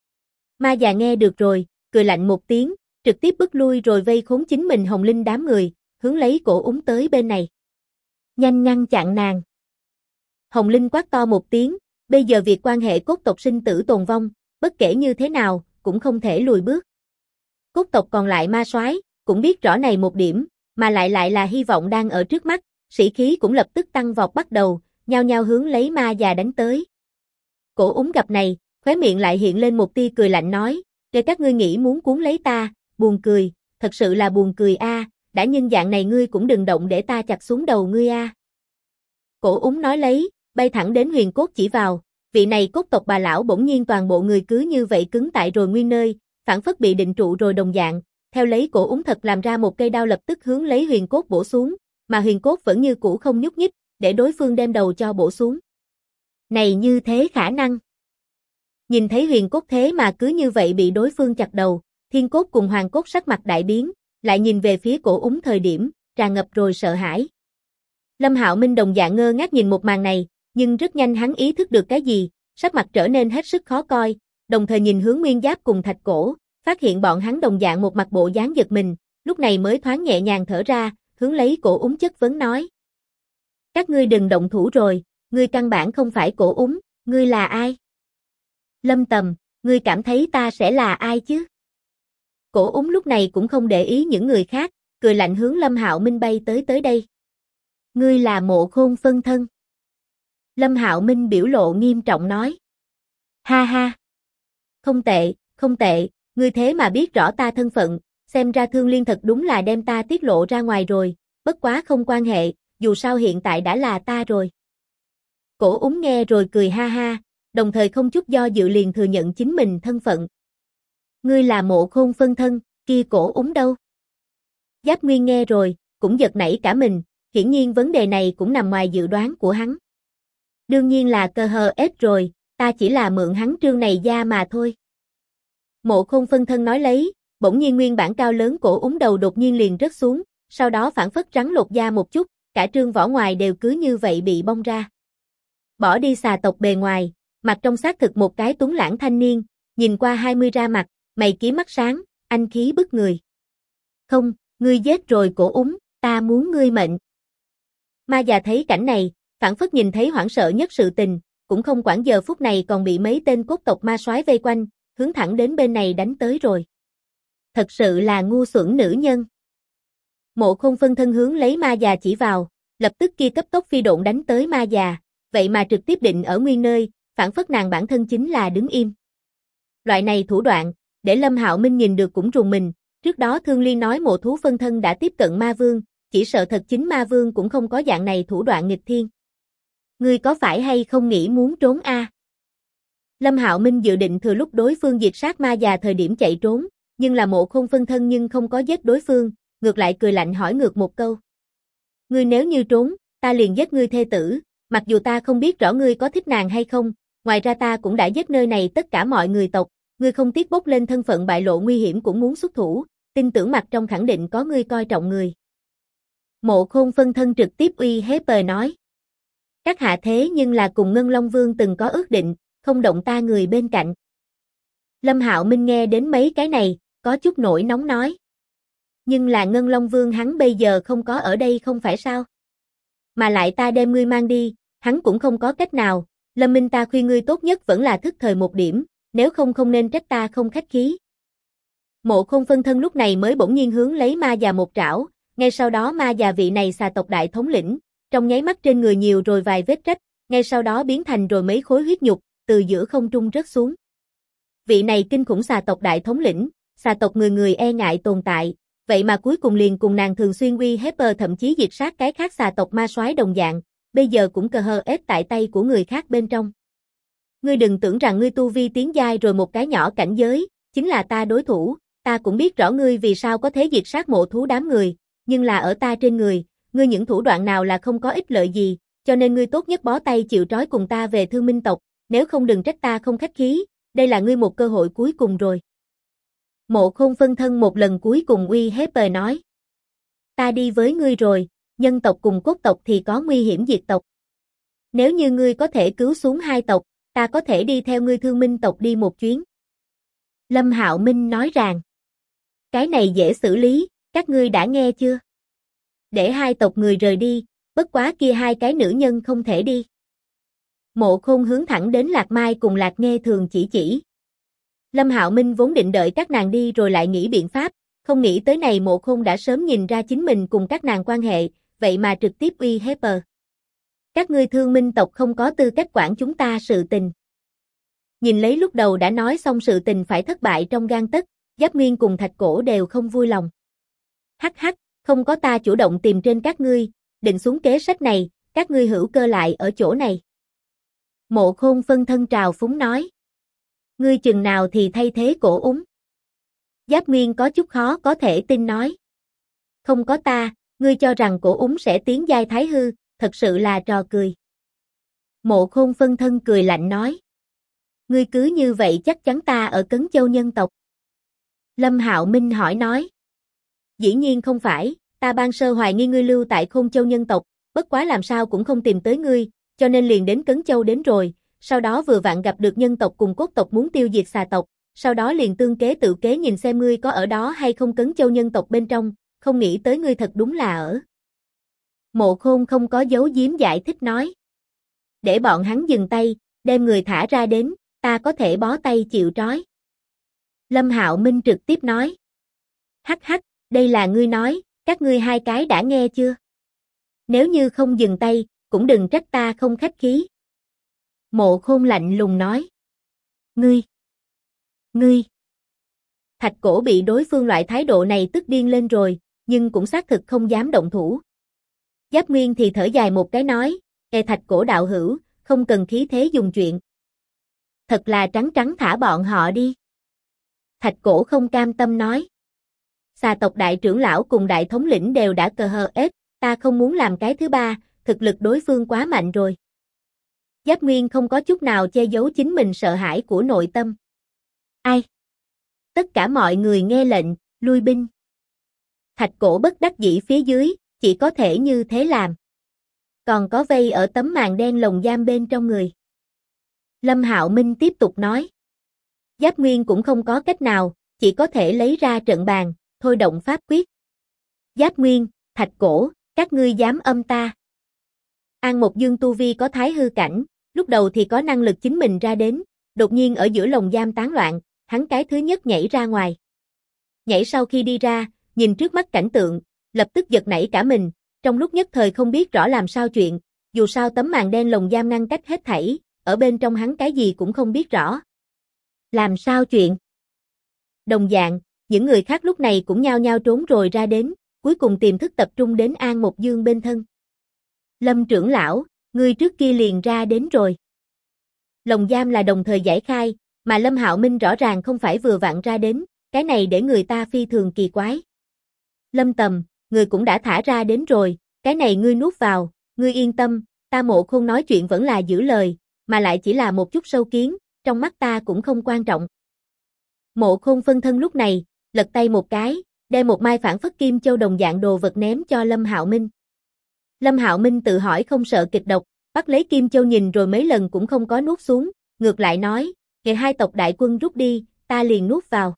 Ma già nghe được rồi, cười lạnh một tiếng, trực tiếp bức lui rồi vây khốn chính mình Hồng Linh đám người, hướng lấy Cổ Úng tới bên này. Nhanh ngăn chặn nàng. Hồng Linh quát to một tiếng, bây giờ việc quan hệ cốt tộc sinh tử tồn vong, bất kể như thế nào, cũng không thể lùi bước. Cốt tộc còn lại ma soái cũng biết rõ này một điểm, mà lại là hy vọng đang ở trước mắt, sĩ khí cũng lập tức tăng vọt bắt đầu, nhao nhao hướng lấy ma già đánh tới. Cổ Úng gặp này, khóe miệng lại hiện lên một tia cười lạnh nói, để các ngươi nghĩ muốn cuốn lấy ta, buồn cười, thật sự là buồn cười a, đã nhân dạng này ngươi cũng đừng động để ta chặt xuống đầu ngươi a. Cổ Úng nói lấy, bay thẳng đến Huyền Cốt chỉ vào, vị này cốt tộc bà lão bỗng nhiên toàn bộ người cứ như vậy cứng tại rồi nguyên nơi, phản phất bị định trụ rồi đồng dạng, theo lấy Cổ Úng thật làm ra một cây đao lập tức hướng lấy Huyền Cốt bổ xuống, mà Huyền Cốt vẫn như cũ không nhúc nhích, để đối phương đem đầu cho bổ xuống. Này như thế khả năng. Nhìn thấy Huyền Cốt thế mà cứ như vậy bị đối phương chặt đầu, Thiên Cốt cùng Hoàng Cốt sắc mặt đại biến, lại nhìn về phía Cổ Úng thời điểm, tràn ngập rồi sợ hãi. Lâm Hạo Minh đồng dạng ngơ ngác nhìn một màn này, nhưng rất nhanh hắn ý thức được cái gì, sắc mặt trở nên hết sức khó coi, đồng thời nhìn hướng Nguyên Giáp cùng Thạch Cổ, phát hiện bọn hắn đồng dạng một mặt bộ dáng giật mình, lúc này mới thoáng nhẹ nhàng thở ra, hướng lấy Cổ Úng chất vấn nói. Các ngươi đừng động thủ rồi, ngươi căn bản không phải Cổ Úng, ngươi là ai? Lâm Tầm, ngươi cảm thấy ta sẽ là ai chứ? Cổ Úng lúc này cũng không để ý những người khác, cười lạnh hướng Lâm Hạo Minh bay tới đây. Ngươi là Mộ Khôn phân thân. Lâm Hạo Minh biểu lộ nghiêm trọng nói. Ha ha. Không tệ, ngươi thế mà biết rõ ta thân phận, xem ra Thương Liên thật đúng là đem ta tiết lộ ra ngoài rồi, bất quá không quan hệ, dù sao hiện tại đã là ta rồi. Cổ Úng nghe rồi cười ha ha, đồng thời không chút do dự liền thừa nhận chính mình thân phận. Ngươi là Mộ Khôn phân thân, kia Cổ Úng đâu? Giáp Nguyên nghe rồi, cũng giật nảy cả mình, hiển nhiên vấn đề này cũng nằm ngoài dự đoán của hắn. Đương nhiên là cơ hờ ép rồi, ta chỉ là mượn hắn trương này da mà thôi. Mộ Khôn phân thân nói lấy, bỗng nhiên nguyên bản cao lớn Cổ Úng đầu đột nhiên liền rớt xuống, sau đó phản phất rắn lột da một chút, cả trương vỏ ngoài đều cứ như vậy bị bong ra. Bỏ đi xà tộc bề ngoài, mặt trong xác thực một cái tuấn lãng thanh niên, nhìn qua 20 ra mặt, mày kiếm mắt sáng, anh khí bức người. Không, ngươi giết rồi Cổ Úng, ta muốn ngươi mệnh. Ma già thấy cảnh này, phản phất nhìn thấy hoảng sợ nhất sự tình, cũng không quản giờ phút này còn bị mấy tên cốt tộc ma soái vây quanh, hướng thẳng đến bên này đánh tới rồi. Thật sự là ngu xuẩn nữ nhân. Mộ Khôn phân thân hướng lấy ma già chỉ vào, lập tức kia cấp tốc phi độn đánh tới ma già, vậy mà trực tiếp định ở nguyên nơi, phản phất nàng bản thân chính là đứng im. Loại này thủ đoạn, để Lâm Hạo Minh nhìn được cũng rùng mình, trước đó Thương Liên nói mộ thú phân thân đã tiếp cận ma vương, chỉ sợ thật chính ma vương cũng không có dạng này thủ đoạn nghịch thiên. Ngươi có phải hay không nghĩ muốn trốn a? Lâm Hạo Minh dự định thừa lúc đối phương diệt sát ma già thời điểm chạy trốn, nhưng là Mộ Khôn phân thân nhưng không có giết đối phương, ngược lại cười lạnh hỏi ngược một câu. Ngươi nếu như trốn, ta liền giết ngươi thê tử, mặc dù ta không biết rõ ngươi có thích nàng hay không, ngoài ra ta cũng đã giết nơi này tất cả mọi người tộc, ngươi không tiếc bốc lên thân phận bại lộ nguy hiểm cũng muốn xuất thủ, tin tưởng mặt trong khẳng định có ngươi coi trọng người. Mộ Khôn phân thân trực tiếp uy hiếp nói. Các hạ thế nhưng là cùng Ngân Long Vương từng có ước định, không động ta người bên cạnh. Lâm Hạo Minh nghe đến mấy cái này, có chút nổi nóng nói. Nhưng là Ngân Long Vương hắn bây giờ không có ở đây không phải sao? Mà lại ta đem ngươi mang đi, hắn cũng không có cách nào, Lâm Minh ta khuyên ngươi tốt nhất vẫn là thức thời một điểm, nếu không không nên trách ta không khách khí. Mộ Khôn phân thân lúc này mới bỗng nhiên hướng lấy ma già một trảo, ngay sau đó ma già vị này xà tộc đại thống lĩnh, trong nháy mắt trên người nhiều rồi vài vết rách, ngay sau đó biến thành rồi mấy khối huyết nhục, từ giữa không trung rớt xuống. Vị này kinh khủng xà tộc đại thống lĩnh, xà tộc người người e ngại tồn tại, vậy mà cuối cùng liền cùng nàng thường xuyên uy hiếp thậm chí diệt sát cái khác xà tộc ma soái đồng dạng, bây giờ cũng cờ hờ ép tại tay của người khác bên trong. Ngươi đừng tưởng rằng ngươi tu vi tiến giai rồi một cái nhỏ cảnh giới, chính là ta đối thủ, ta cũng biết rõ ngươi vì sao có thể diệt sát mộ thú đám người, nhưng là ở ta trên người, ngươi những thủ đoạn nào là không có ích lợi gì, cho nên ngươi tốt nhất bó tay chịu trói cùng ta về Thương Minh tộc, nếu không đừng trách ta không khách khí, đây là ngươi một cơ hội cuối cùng rồi. Mộ Khôn phân thân một lần cuối cùng uy hiếp nói. Ta đi với ngươi rồi, nhân tộc cùng cốt tộc thì có nguy hiểm diệt tộc. Nếu như ngươi có thể cứu xuống hai tộc, ta có thể đi theo ngươi Thương Minh tộc đi một chuyến. Lâm Hạo Minh nói rằng, cái này dễ xử lý, các ngươi đã nghe chưa? Để hai tộc người rời đi, bất quá kia hai cái nữ nhân không thể đi. Mộ Khôn hướng thẳng đến Lạc Mai cùng Lạc Nghe Thường chỉ. Lâm Hạo Minh vốn định đợi các nàng đi rồi lại nghĩ biện pháp, không nghĩ tới này Mộ Khôn đã sớm nhìn ra chính mình cùng các nàng quan hệ, vậy mà trực tiếp uy hiếp. Các ngươi Thương Minh tộc không có tư cách quản chúng ta sự tình. Nhìn lấy lúc đầu đã nói xong sự tình phải thất bại trong gang tấc, Giáp Nguyên cùng Thạch Cổ đều không vui lòng. Hắc hắc, không có ta chủ động tìm trên các ngươi, định xuống kế sách này, các ngươi hữu cơ lại ở chỗ này. Mộ Khôn phân thân trào phúng nói. Ngươi chừng nào thì thay thế Cổ Úng? Giáp Nguyên có chút khó có thể tin nói. Không có ta, ngươi cho rằng Cổ Úng sẽ tiến giai thái hư, thật sự là trò cười. Mộ Khôn phân thân cười lạnh nói. Ngươi cứ như vậy chắc chắn ta ở Cấn Châu nhân tộc. Lâm Hạo Minh hỏi nói. Dĩ nhiên không phải, ta ban sơ hoài nghi ngươi lưu tại Khôn Châu nhân tộc, bất quá làm sao cũng không tìm tới ngươi, cho nên liền đến Cấn Châu đến rồi, sau đó vừa vặn gặp được nhân tộc cùng cốt tộc muốn tiêu diệt xà tộc, sau đó liền tương kế tự kế nhìn xem ngươi có ở đó hay không Cấn Châu nhân tộc bên trong, không nghĩ tới ngươi thật đúng là ở. Mộ Khôn không có giấu giếm giải thích nói. Để bọn hắn dừng tay, đem người thả ra đến, ta có thể bó tay chịu trói. Lâm Hạo Minh trực tiếp nói. Hắc hắc, đây là ngươi nói, các ngươi hai cái đã nghe chưa? Nếu như không dừng tay, cũng đừng trách ta không khách khí. Mộ Khôn lạnh lùng nói. Ngươi. Thạch Cổ bị đối phương loại thái độ này tức điên lên rồi, nhưng cũng xác thực không dám động thủ. Giáp Nguyên thì thở dài một cái nói, Thạch Cổ đạo hữu, không cần khí thế dùng chuyện. Thật là trắng trắng thả bọn họ đi. Thạch Cổ không cam tâm nói. Xà tộc đại trưởng lão cùng đại thống lĩnh đều đã cờ hờ ết, ta không muốn làm cái thứ ba, thực lực đối phương quá mạnh rồi. Giáp Nguyên không có chút nào che giấu chính mình sợ hãi của nội tâm. Ai? Tất cả mọi người nghe lệnh, lui binh. Thạch Cổ bất đắc dĩ phía dưới, chỉ có thể như thế làm. Còn có vây ở tấm màn đen lồng giam bên trong người. Lâm Hạo Minh tiếp tục nói. Giáp Nguyên cũng không có cách nào, chỉ có thể lấy ra trận bàn, thôi động pháp quyết. Giáp Nguyên, Thạch Cổ, các ngươi dám âm ta. An Một Dương tu vi có thái hư cảnh, lúc đầu thì có năng lực chính mình ra đến, đột nhiên ở giữa lồng giam tán loạn, hắn cái thứ nhất nhảy ra ngoài. Nhảy sau khi đi ra, nhìn trước mắt cảnh tượng, lập tức giật nảy cả mình, trong lúc nhất thời không biết rõ làm sao chuyện, dù sao tấm màn đen lồng giam ngăn cách hết thảy, ở bên trong hắn cái gì cũng không biết rõ. Làm sao chuyện? Đồng dạng, những người khác lúc này cũng nhao nhao trốn rồi ra đến, cuối cùng tiềm thức tập trung đến An Một Dương bên thân. Lâm trưởng lão, ngươi trước kia liền ra đến rồi. Lồng giam là đồng thời giải khai, mà Lâm Hạo Minh rõ ràng không phải vừa vặn ra đến, cái này để người ta phi thường kỳ quái. Lâm Tầm, người cũng đã thả ra đến rồi, cái này ngươi nuốt vào, ngươi yên tâm, ta Mộ Khôn nói chuyện vẫn là giữ lời, mà lại chỉ là một chút sâu kiến, trong mắt ta cũng không quan trọng. Mộ Khôn phân thân lúc này, lật tay một cái, đem một mai phản phất kim châu đồng dạng đồ vật ném cho Lâm Hạo Minh. Lâm Hạo Minh tự hỏi không sợ kịch độc, bắt lấy kim châu nhìn rồi mấy lần cũng không có nuốt xuống, ngược lại nói, "Kệ hai tộc đại quân rút đi, ta liền nuốt vào."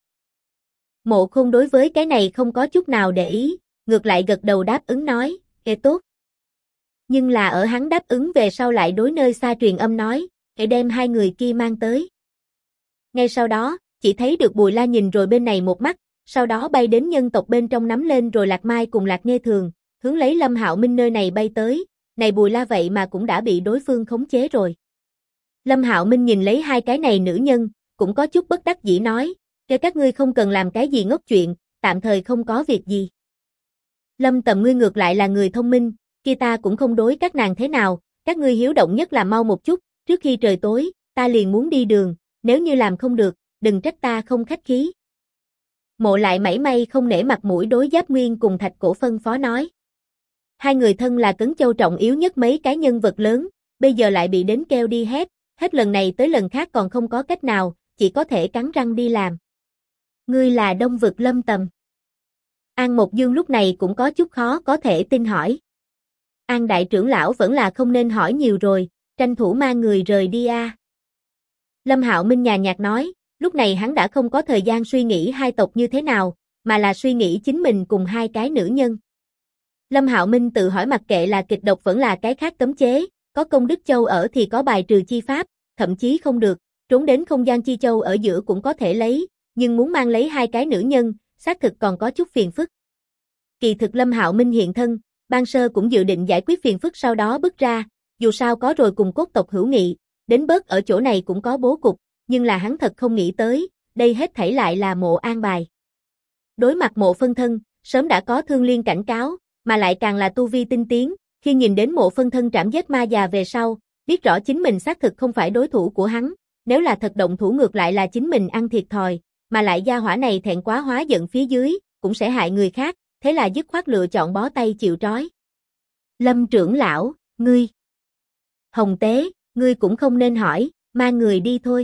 Mộ Khôn đối với cái này không có chút nào để ý, ngược lại gật đầu đáp ứng nói, "Kệ tốt." Nhưng là ở hắn đáp ứng về sau lại đối nơi xa truyền âm nói, "Hãy đem hai người kia mang tới." Ngay sau đó, chỉ thấy được Bùi La nhìn rồi bên này một mắt, sau đó bay đến nhân tộc bên trong nắm lên rồi Lạc Mai cùng Lạc Nghe Thường, hướng lấy Lâm Hạo Minh nơi này bay tới, này Bùi La vậy mà cũng đã bị đối phương khống chế rồi. Lâm Hạo Minh nhìn lấy hai cái này nữ nhân, cũng có chút bất đắc dĩ nói, "Kêu các ngươi không cần làm cái gì ngốc chuyện, tạm thời không có việc gì." Lâm Tầm ngươi ngược lại là người thông minh, kia ta cũng không đối các nàng thế nào, các ngươi hiếu động nhất là mau một chút, trước khi trời tối, ta liền muốn đi đường, nếu như làm không được, đừng trách ta không khách khí. Mộ lại mảy may không nể mặt mũi đối Giáp Nguyên cùng Thạch Cổ phân phó nói. Hai người thân là Cấn Châu trọng yếu nhất mấy cái nhân vật lớn, bây giờ lại bị đến kêu đi hết lần này tới lần khác còn không có cách nào, chỉ có thể cắn răng đi làm. Ngươi là Đông Vực Lâm Tầm. An Mộc Dương lúc này cũng có chút khó có thể tin hỏi. An đại trưởng lão vẫn là không nên hỏi nhiều rồi, tranh thủ mang người rời đi a. Lâm Hạo Minh nhàn nhạt nói, lúc này hắn đã không có thời gian suy nghĩ hai tộc như thế nào, mà là suy nghĩ chính mình cùng hai cái nữ nhân. Lâm Hạo Minh tự hỏi mặc kệ là kịch độc vẫn là cái khác cấm chế, có công đức châu ở thì có bài trừ chi pháp, thậm chí không được, trốn đến không gian chi châu ở giữa cũng có thể lấy, nhưng muốn mang lấy hai cái nữ nhân, xác thực còn có chút phiền phức. Kỳ thực Lâm Hạo Minh hiện thân, ban sơ cũng dự định giải quyết phiền phức sau đó bước ra, dù sao có rồi cùng cốt tộc hữu nghị, đến bớt ở chỗ này cũng có bố cục, nhưng là hắn thật không nghĩ tới, đây hết thảy lại là Mộ an bài. Đối mặt Mộ phân thân, sớm đã có Thương Liên cảnh cáo, mà lại càng là tu vi tinh tiến, khi nhìn đến Mộ phân thân trảm giết ma già về sau, biết rõ chính mình xác thực không phải đối thủ của hắn, nếu là thật động thủ ngược lại là chính mình ăn thiệt thòi, mà lại gia hỏa này thẹn quá hóa giận phía dưới, cũng sẽ hại người khác, thế là dứt khoát lựa chọn bó tay chịu trói. Lâm trưởng lão, ngươi. Hồng Tế, ngươi cũng không nên hỏi, mang người đi thôi.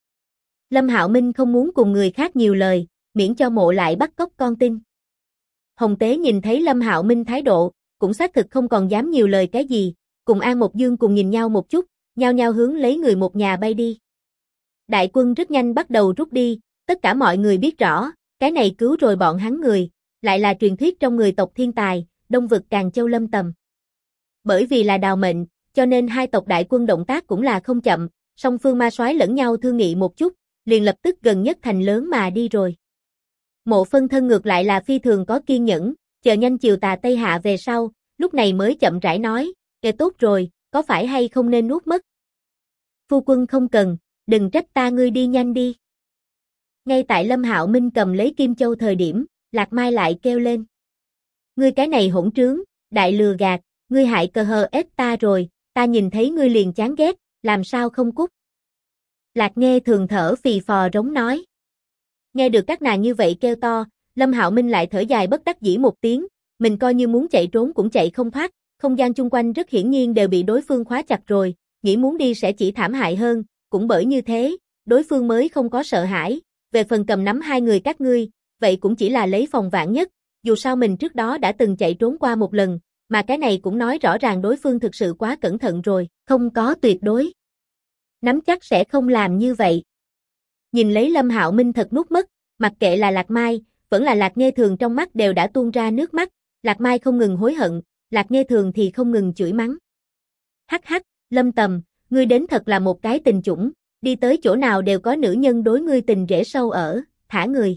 Lâm Hạo Minh không muốn cùng người khác nhiều lời, miễn cho Mộ lại bắt cóc con tin. Hồng Tế nhìn thấy Lâm Hạo Minh thái độ, cũng xác thực không còn dám nhiều lời cái gì, cùng An Mộc Dương cùng nhìn nhau một chút, nhao nhao hướng lấy người một nhà bay đi. Đại quân rất nhanh bắt đầu rút đi, tất cả mọi người biết rõ, cái này cứu rồi bọn hắn người, lại là truyền thuyết trong người tộc thiên tài, Đông Vực Càn Châu Lâm Tầm. Bởi vì là đào mệnh, cho nên hai tộc đại quân động tác cũng là không chậm, song phương ma soái lẫn nhau thương nghị một chút, liền lập tức gần nhất thành lớn mà đi rồi. Mộ phân thân ngược lại là phi thường có kiên nhẫn, chờ nhanh chiều tà Tây hạ về sau, lúc này mới chậm rãi nói, tốt rồi, có phải hay không nên nuốt mất? Phu quân không cần, đừng trách ta ngươi đi nhanh đi. Ngay tại Lâm Hạo Minh cầm lấy Kim Châu thời điểm, Lạc Mai lại kêu lên. Ngươi cái này hỗn trướng, đại lừa gạt, ngươi hại cờ hờ ết ta rồi, ta nhìn thấy ngươi liền chán ghét, làm sao không cút. Lạc Nghe thường thở phì phò rống nói. Nghe được các nàng như vậy kêu to, Lâm Hạo Minh lại thở dài bất đắc dĩ một tiếng, mình coi như muốn chạy trốn cũng chạy không thoát, không gian chung quanh rất hiển nhiên đều bị đối phương khóa chặt rồi, nghĩ muốn đi sẽ chỉ thảm hại hơn, cũng bởi như thế, đối phương mới không có sợ hãi, về phần cầm nắm hai người các ngươi, vậy cũng chỉ là lấy phòng vạn nhất, dù sao mình trước đó đã từng chạy trốn qua một lần, mà cái này cũng nói rõ ràng đối phương thực sự quá cẩn thận rồi, không có tuyệt đối. Nắm chắc sẽ không làm như vậy. Nhìn lấy Lâm Hạo Minh thật nuốt mất, mặc kệ là Lạc Mai, vẫn là Lạc Nghe Thường trong mắt đều đã tuôn ra nước mắt, Lạc Mai không ngừng hối hận, Lạc Nghe Thường thì không ngừng chửi mắng. Hắc hắc, Lâm Tầm, ngươi đến thật là một cái tình chủng, đi tới chỗ nào đều có nữ nhân đối ngươi tình rễ sâu ở, thả người.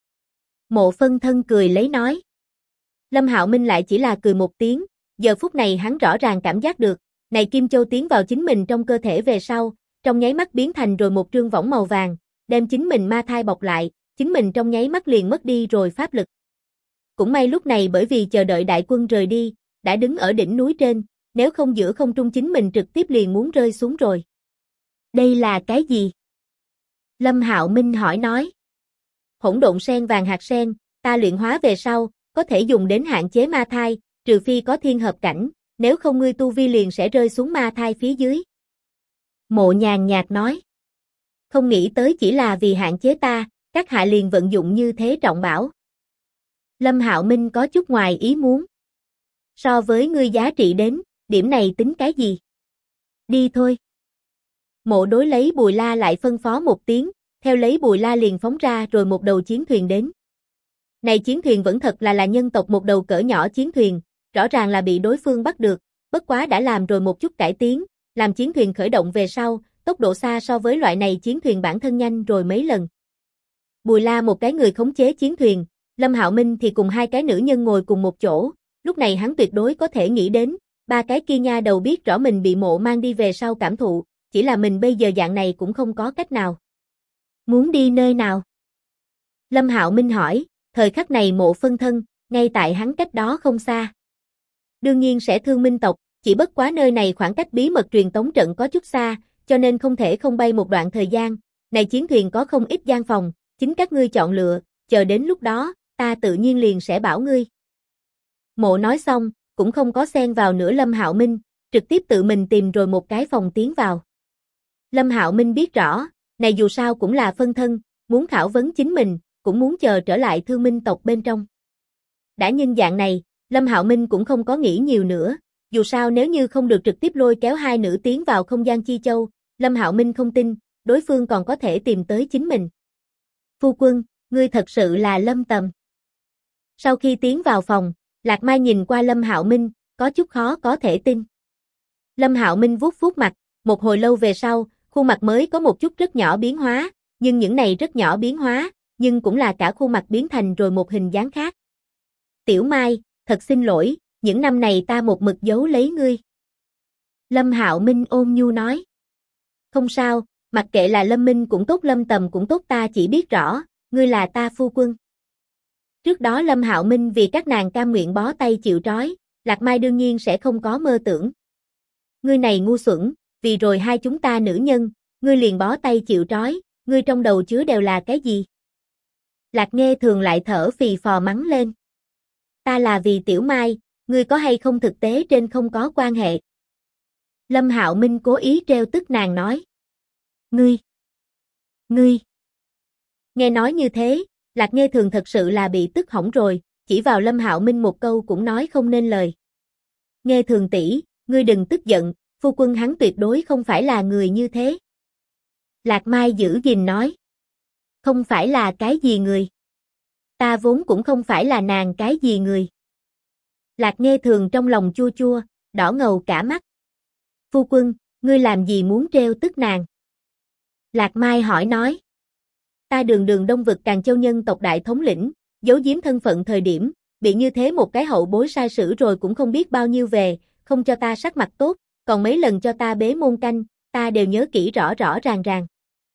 Mộ phân thân cười lấy nói. Lâm Hạo Minh lại chỉ là cười một tiếng, giờ phút này hắn rõ ràng cảm giác được, này Kim Châu tiến vào chính mình trong cơ thể về sau, trong nháy mắt biến thành rồi một trương võng màu vàng, đem chính mình ma thai bọc lại, chính mình trong nháy mắt liền mất đi rồi pháp lực. Cũng may lúc này bởi vì chờ đợi đại quân rời đi, đã đứng ở đỉnh núi trên, nếu không giữa không trung chính mình trực tiếp liền muốn rơi xuống rồi. Đây là cái gì? Lâm Hạo Minh hỏi nói. Hỗn độn sen vàng hạt sen, ta luyện hóa về sau, có thể dùng đến hạn chế ma thai, trừ phi có thiên hợp cảnh, nếu không ngươi tu vi liền sẽ rơi xuống ma thai phía dưới. Mộ nhàn nhạt nói. Không nghĩ tới chỉ là vì hạn chế ta, các hạ liền vận dụng như thế trọng bảo. Lâm Hạo Minh có chút ngoài ý muốn. So với ngươi giá trị đến, điểm này tính cái gì? Đi thôi. Mộ đối lấy Bùi La lại phân phó một tiếng, theo lấy Bùi La liền phóng ra rồi một đầu chiến thuyền đến. Này chiến thuyền vẫn thật là nhân tộc một đầu cỡ nhỏ chiến thuyền, rõ ràng là bị đối phương bắt được, bất quá đã làm rồi một chút cải tiến, làm chiến thuyền khởi động về sau, tốc độ xa so với loại này chiến thuyền bản thân nhanh rồi mấy lần. Bùi La một cái người khống chế chiến thuyền, Lâm Hạo Minh thì cùng hai cái nữ nhân ngồi cùng một chỗ, lúc này hắn tuyệt đối có thể nghĩ đến, ba cái kia nha đầu biết rõ mình bị Mộ mang đi về sau cảm thụ, chỉ là mình bây giờ dạng này cũng không có cách nào. Muốn đi nơi nào? Lâm Hạo Minh hỏi, thời khắc này Mộ phân thân, ngay tại hắn cách đó không xa. Đương nhiên sẽ Thương Minh tộc, chỉ bất quá nơi này khoảng cách bí mật truyền tống trận có chút xa, cho nên không thể không bay một đoạn thời gian, này chiến thuyền có không ít gian phòng, chính các ngươi chọn lựa, chờ đến lúc đó, ta tự nhiên liền sẽ bảo ngươi. Mộ nói xong, cũng không có xen vào nữa Lâm Hạo Minh, trực tiếp tự mình tìm rồi một cái phòng tiến vào. Lâm Hạo Minh biết rõ, này dù sao cũng là phân thân, muốn khảo vấn chính mình, cũng muốn chờ trở lại Thương Minh tộc bên trong. Đã nhân dạng này, Lâm Hạo Minh cũng không có nghĩ nhiều nữa, dù sao nếu như không được trực tiếp lôi kéo hai nữ tiến vào không gian chi châu, Lâm Hạo Minh không tin, đối phương còn có thể tìm tới chính mình. Phu quân, ngươi thật sự là Lâm Tầm. Sau khi tiến vào phòng, Lạc Mai nhìn qua Lâm Hạo Minh, có chút khó có thể tin. Lâm Hạo Minh vuốt vuốt mặt, một hồi lâu về sau, khuôn mặt mới có một chút rất nhỏ biến hóa, nhưng những này rất nhỏ biến hóa, nhưng cũng là cả khuôn mặt biến thành rồi một hình dáng khác. Tiểu Mai, thật xin lỗi, những năm này ta một mực giấu lấy ngươi. Lâm Hạo Minh ôn nhu nói. Không sao, mặc kệ là Lâm Minh cũng tốt Lâm Tầm cũng tốt ta chỉ biết rõ, ngươi là ta phu quân. Trước đó Lâm Hạo Minh vì các nàng cam nguyện bó tay chịu trói, Lạc Mai đương nhiên sẽ không có mơ tưởng. Ngươi này ngu xuẩn, vì rồi hai chúng ta nữ nhân, ngươi liền bó tay chịu trói, ngươi trong đầu chứa đều là cái gì? Lạc Nghe Thường lại thở phì phò mắng lên. Ta là vì Tiểu Mai, ngươi có hay không thực tế trên không có quan hệ. Lâm Hạo Minh cố ý trêu tức nàng nói. Ngươi. Nghe nói như thế, Lạc Nghe Thường thật sự là bị tức hỏng rồi, chỉ vào Lâm Hạo Minh một câu cũng nói không nên lời. Nghe Thường tỷ, ngươi đừng tức giận, phu quân hắn tuyệt đối không phải là người như thế. Lạc Mai giữ gìn nói. Không phải là cái gì người. Ta vốn cũng không phải là nàng cái gì người. Lạc Nghe Thường trong lòng chua chua, đỏ ngầu cả mắt. Phu quân, ngươi làm gì muốn trêu tức nàng? Lạc Mai hỏi nói. Ta đường Đông vực Càn Châu nhân tộc đại thống lĩnh, giấu giếm thân phận thời điểm, bị như thế một cái hậu bối sai sử rồi cũng không biết bao nhiêu về, không cho ta sắc mặt tốt, còn mấy lần cho ta bế môn canh, ta đều nhớ kỹ rõ rõ ràng.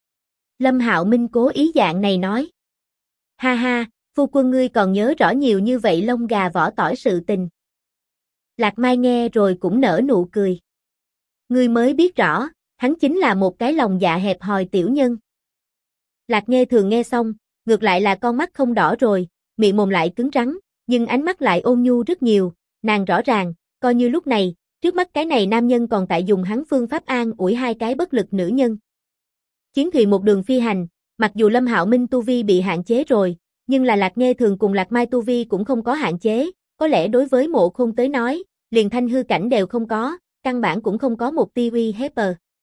Lâm Hạo Minh cố ý dạng này nói. Ha ha, phu quân ngươi còn nhớ rõ nhiều như vậy lông gà vỏ tỏi sự tình. Lạc Mai nghe rồi cũng nở nụ cười. Ngươi mới biết rõ, hắn chính là một cái lòng dạ hẹp hòi tiểu nhân. Lạc Nghe Thường nghe xong, ngược lại là con mắt không đỏ rồi, miệng mồm lại cứng rắn, nhưng ánh mắt lại ôn nhu rất nhiều, nàng rõ ràng, coi như lúc này, trước mắt cái này nam nhân còn tại dùng hắn phương pháp an ủi hai cái bất lực nữ nhân. Chiến thuyền một đường phi hành, mặc dù Lâm Hạo Minh tu vi bị hạn chế rồi, nhưng là Lạc Nghe Thường cùng Lạc Mai tu vi cũng không có hạn chế, có lẽ đối với Mộ Khôn tới nói, liền thanh hư cảnh đều không có, căn bản cũng không có một tia uy hiếp.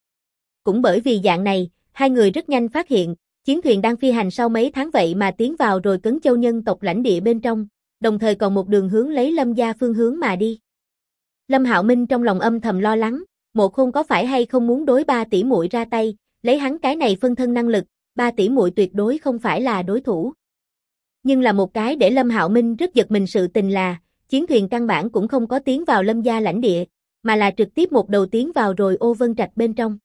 Cũng bởi vì dạng này, hai người rất nhanh phát hiện, chiến thuyền đang phi hành sau mấy tháng vậy mà tiến vào rồi Cấn Châu nhân tộc lãnh địa bên trong, đồng thời còn một đường hướng lấy Lâm gia phương hướng mà đi. Lâm Hạo Minh trong lòng âm thầm lo lắng, Mộ Khôn có phải hay không muốn đối ba tỷ muội ra tay, lấy hắn cái này phân thân năng lực, ba tỷ muội tuyệt đối không phải là đối thủ. Nhưng là một cái để Lâm Hạo Minh rất giật mình sự tình là, chiến thuyền căn bản cũng không có tiến vào Lâm gia lãnh địa, mà là trực tiếp một đầu tiến vào rồi Ô Vân Trạch bên trong.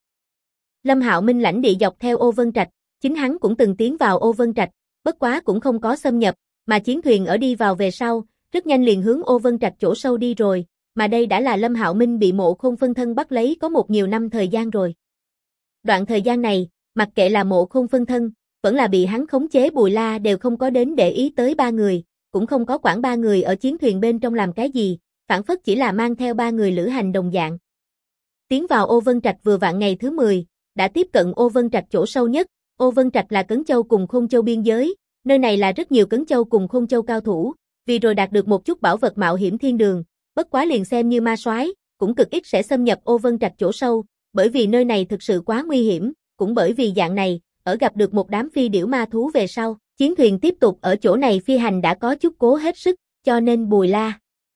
Lâm Hạo Minh lãnh địa dọc theo Ô Vân Trạch, chính hắn cũng từng tiến vào Ô Vân Trạch, bất quá cũng không có xâm nhập, mà chiến thuyền ở đi vào về sau, rất nhanh liền hướng Ô Vân Trạch chỗ sâu đi rồi, mà đây đã là Lâm Hạo Minh bị Mộ Khôn phân thân bắt lấy có một nhiều năm thời gian rồi. Đoạn thời gian này, mặc kệ là Mộ Khôn phân thân, vẫn là bị hắn khống chế Bùi La đều không có đến để ý tới ba người, cũng không có quản ba người ở chiến thuyền bên trong làm cái gì, phản phất chỉ là mang theo ba người lữ hành đồng dạng. Tiến vào Ô Vân Trạch vừa vặn ngày thứ 10, đã tiếp cận Ô Vân Trạch chỗ sâu nhất. Ô Vân Trạch là Cấn Châu cùng Khôn Châu biên giới, nơi này là rất nhiều Cấn Châu cùng Khôn Châu cao thủ, vì rồi đạt được một chút bảo vật mạo hiểm thiên đường, bất quá liền xem như ma soái, cũng cực ít sẽ xâm nhập Ô Vân Trạch chỗ sâu, bởi vì nơi này thực sự quá nguy hiểm, cũng bởi vì dạng này, ở gặp được một đám phi điểu ma thú về sau, chiến thuyền tiếp tục ở chỗ này phi hành đã có chút cố hết sức, cho nên Bùi La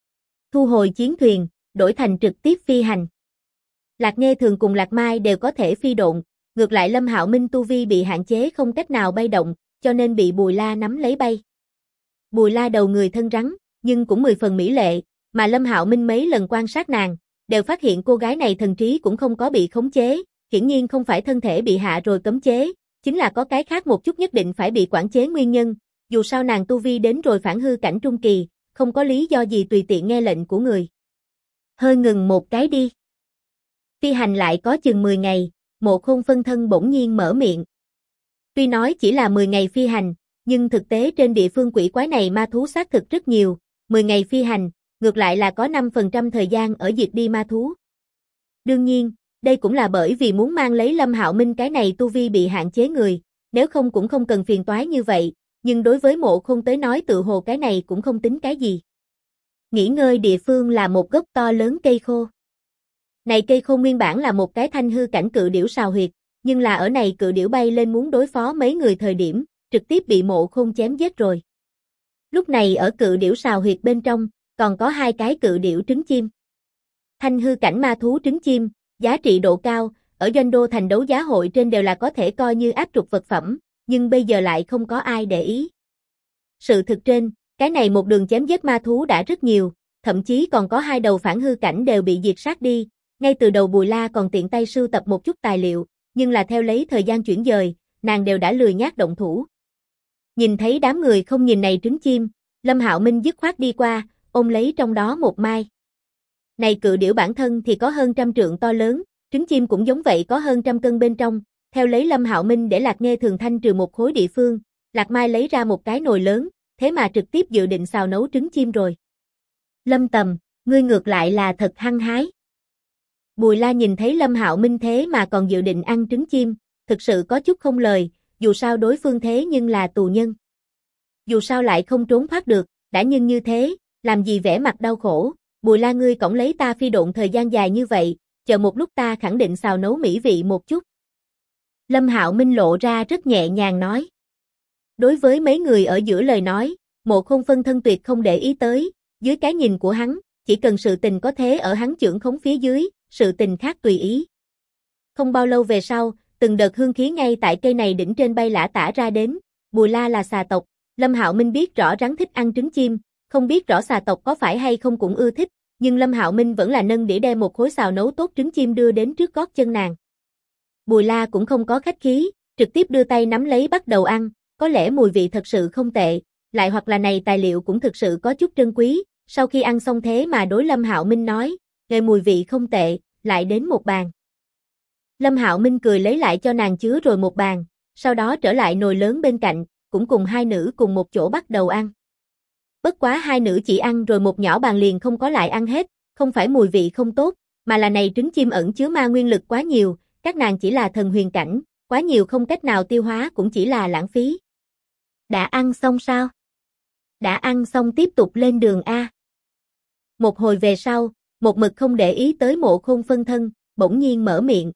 thu hồi chiến thuyền, đổi thành trực tiếp phi hành. Lạc Nghe Thường cùng Lạc Mai đều có thể phi độn, ngược lại Lâm Hạo Minh tu vi bị hạn chế không cách nào bay động, cho nên bị Bùi La nắm lấy bay. Bùi La đầu người thân rắn, nhưng cũng 10 phần mỹ lệ, mà Lâm Hạo Minh mấy lần quan sát nàng, đều phát hiện cô gái này thần trí cũng không có bị khống chế, hiển nhiên không phải thân thể bị hạ rồi cấm chế, chính là có cái khác một chút nhất định phải bị quản chế nguyên nhân, dù sao nàng tu vi đến rồi phản hư cảnh trung kỳ, không có lý do gì tùy tiện nghe lệnh của người. Hơi ngừng một cái đi. Phi hành lại có chừng 10 ngày, Mộ Khôn phân thân bỗng nhiên mở miệng. Tuy nói chỉ là 10 ngày phi hành, nhưng thực tế trên địa phương quỷ quái này ma thú xác thực rất nhiều, 10 ngày phi hành, ngược lại là có 5% thời gian ở diệt đi ma thú. Đương nhiên, đây cũng là bởi vì muốn mang lấy Lâm Hạo Minh cái này tu vi bị hạn chế người, nếu không cũng không cần phiền toái như vậy, nhưng đối với Mộ Khôn tới nói tự hồ cái này cũng không tính cái gì. Nghỉ ngơi địa phương là một gốc to lớn cây khô. Này cây khô nguyên bản là một cái thanh hư cảnh cự điểu sào huyệt, nhưng là ở này cự điểu bay lên muốn đối phó mấy người thời điểm, trực tiếp bị Mộ Khôn chém giết rồi. Lúc này ở cự điểu sào huyệt bên trong, còn có 2 cái cự điểu trứng chim. Thanh hư cảnh ma thú trứng chim, giá trị độ cao, ở doanh đô thành đấu giá hội trên đều là có thể coi như áp trục vật phẩm, nhưng bây giờ lại không có ai để ý. Sự thực trên, cái này một đường chém giết ma thú đã rất nhiều, thậm chí còn có 2 đầu phản hư cảnh đều bị diệt sát đi, ngay từ đầu Bùi La còn tiện tay sưu tập một chút tài liệu, nhưng là theo lấy thời gian chuyển dời, nàng đều đã lười nhác động thủ. Nhìn thấy đám người không nhìn này trứng chim, Lâm Hạo Minh dứt khoát đi qua, ôm lấy trong đó một mai. Này cự điểu bản thân thì có hơn 100 trượng to lớn, trứng chim cũng giống vậy có hơn 100 cân bên trong, theo lấy Lâm Hạo Minh để Lạc Nghê Thường thanh trừ một khối địa phương, Lạc Mai lấy ra một cái nồi lớn, thế mà trực tiếp dự định xào nấu trứng chim rồi. Lâm Tầm, ngươi ngược lại là thật hăng hái. Bùi La nhìn thấy Lâm Hạo Minh thế mà còn dự định ăn trứng chim, thực sự có chút không lời, dù sao đối phương thế nhưng là tù nhân. Dù sao lại không trốn thoát được, đã nhưng như thế, làm gì vẻ mặt đau khổ, Bùi La ngươi cõng lấy ta phi độn thời gian dài như vậy, chờ một lúc ta khẳng định xào nấu mỹ vị một chút. Lâm Hạo Minh lộ ra rất nhẹ nhàng nói. Đối với mấy người ở giữa lời nói, Mộ Khôn phân thân tuyệt không để ý tới, dưới cái nhìn của hắn, chỉ cần sự tình có thế ở hắn chưởng khống phía dưới, sự tình khác tùy ý. Không bao lâu về sau, từng đợt hương khí ngay tại cây này đỉnh trên bay lả tả ra đến, Bùi La là xà tộc, Lâm Hạo Minh biết rõ rắn thích ăn trứng chim, không biết rõ xà tộc có phải hay không cũng ưa thích, nhưng Lâm Hạo Minh vẫn là nâng đĩa đem một khối xào nấu tốt trứng chim đưa đến trước gót chân nàng. Bùi La cũng không có khách khí, trực tiếp đưa tay nắm lấy bắt đầu ăn, có lẽ mùi vị thật sự không tệ, lại hoặc là này tài liệu cũng thực sự có chút trân quý, sau khi ăn xong thế mà đối Lâm Hạo Minh nói, nghe mùi vị không tệ, lại đến một bàn. Lâm Hạo Minh cười lấy lại cho nàng chứa rồi một bàn, sau đó trở lại nồi lớn bên cạnh, cũng cùng 2 nữ cùng một chỗ bắt đầu ăn. Bất quá 2 nữ chỉ ăn rồi một nhỏ bàn liền không có lại ăn hết, không phải mùi vị không tốt, mà là này trứng chim ẩn chứa ma nguyên lực quá nhiều, các nàng chỉ là thần huyền cảnh, quá nhiều không cách nào tiêu hóa cũng chỉ là lãng phí. Đã ăn xong sao? Đã ăn xong tiếp tục lên đường A. Một hồi về sau, một mực không để ý tới Mộ Khôn phân thân, bỗng nhiên mở miệng.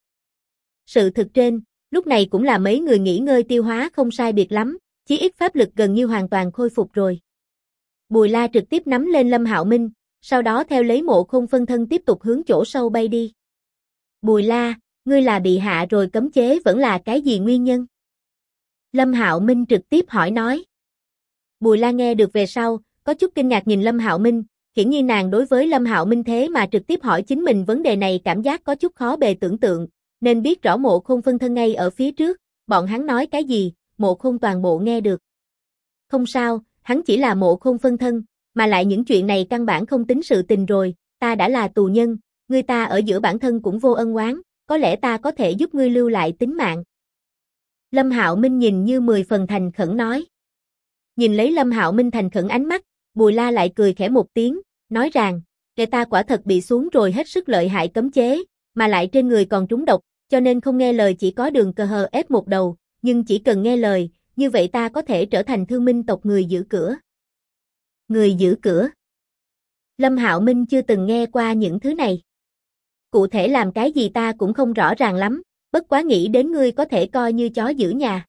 Sự thực trên, lúc này cũng là mấy người nghỉ ngơi tiêu hóa không sai biệt lắm, chí ít pháp lực gần như hoàn toàn khôi phục rồi. Bùi La trực tiếp nắm lên Lâm Hạo Minh, sau đó theo lấy Mộ Khôn phân thân tiếp tục hướng chỗ sâu bay đi. Bùi La, ngươi là bị hạ rồi cấm chế vẫn là cái gì nguyên nhân? Lâm Hạo Minh trực tiếp hỏi nói. Bùi La nghe được về sau, có chút kinh ngạc nhìn Lâm Hạo Minh, hiển nhiên nàng đối với Lâm Hạo Minh thế mà trực tiếp hỏi chính mình vấn đề này cảm giác có chút khó bề tưởng tượng, nên biết rõ Mộ Khôn phân thân ngay ở phía trước, bọn hắn nói cái gì, Mộ Khôn toàn bộ nghe được. Không sao, hắn chỉ là Mộ Khôn phân thân, mà lại những chuyện này căn bản không tính sự tình rồi, ta đã là tù nhân, ngươi ta ở giữa bản thân cũng vô ân oán, có lẽ ta có thể giúp ngươi lưu lại tính mạng. Lâm Hạo Minh nhìn như 10 phần thành khẩn nói. Nhìn lấy Lâm Hạo Minh thành khẩn ánh mắt, Bùi La lại cười khẽ một tiếng, nói rằng, kẻ ta quả thật bị xuống rồi hết sức lợi hại cấm chế, mà lại trên người còn trúng độc, cho nên không nghe lời chỉ có đường cờ hờ ép một đầu, nhưng chỉ cần nghe lời, như vậy ta có thể trở thành Thương Minh tộc người giữ cửa. Người giữ cửa. Lâm Hạo Minh chưa từng nghe qua những thứ này. Cụ thể làm cái gì ta cũng không rõ ràng lắm, bất quá nghĩ đến ngươi có thể coi như chó giữ nhà.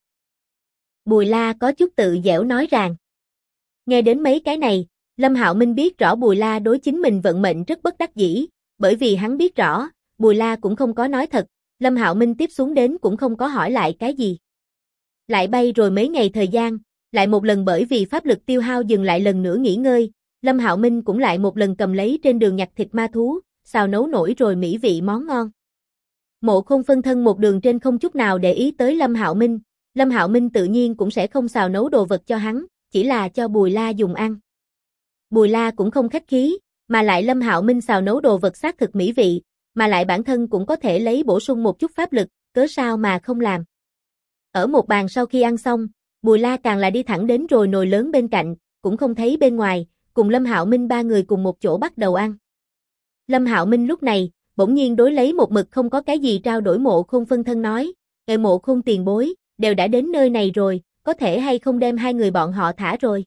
Bùi La có chút tự dẻo nói rằng. Nghe đến mấy cái này, Lâm Hạo Minh biết rõ Bùi La đối chính mình vận mệnh rất bất đắc dĩ, bởi vì hắn biết rõ, Bùi La cũng không có nói thật, Lâm Hạo Minh tiếp xuống đến cũng không có hỏi lại cái gì. Lại bay rồi mấy ngày thời gian, lại một lần bởi vì pháp lực tiêu hao dừng lại lần nữa nghỉ ngơi, Lâm Hạo Minh cũng lại một lần cầm lấy trên đường nhặt thịt ma thú, xào nấu nổi rồi mỹ vị món ngon. Mộ Khôn phân thân một đường trên không chút nào để ý tới Lâm Hạo Minh tự nhiên cũng sẽ không xào nấu đồ vật cho hắn, chỉ là cho Bùi La dùng ăn. Bùi La cũng không khách khí, mà lại Lâm Hạo Minh xào nấu đồ vật xác thực mỹ vị, mà lại bản thân cũng có thể lấy bổ sung một chút pháp lực, cớ sao mà không làm. Ở một bàn sau khi ăn xong, Bùi La càng là đi thẳng đến rồi nồi lớn bên cạnh, cũng không thấy bên ngoài, cùng Lâm Hạo Minh ba người cùng một chỗ bắt đầu ăn. Lâm Hạo Minh lúc này, bỗng nhiên đối lấy một mực không có cái gì trao đổi Mộ Khôn phân thân nói, Mộ Khôn tiền bối, đều đã đến nơi này rồi, có thể hay không đem hai người bọn họ thả rồi.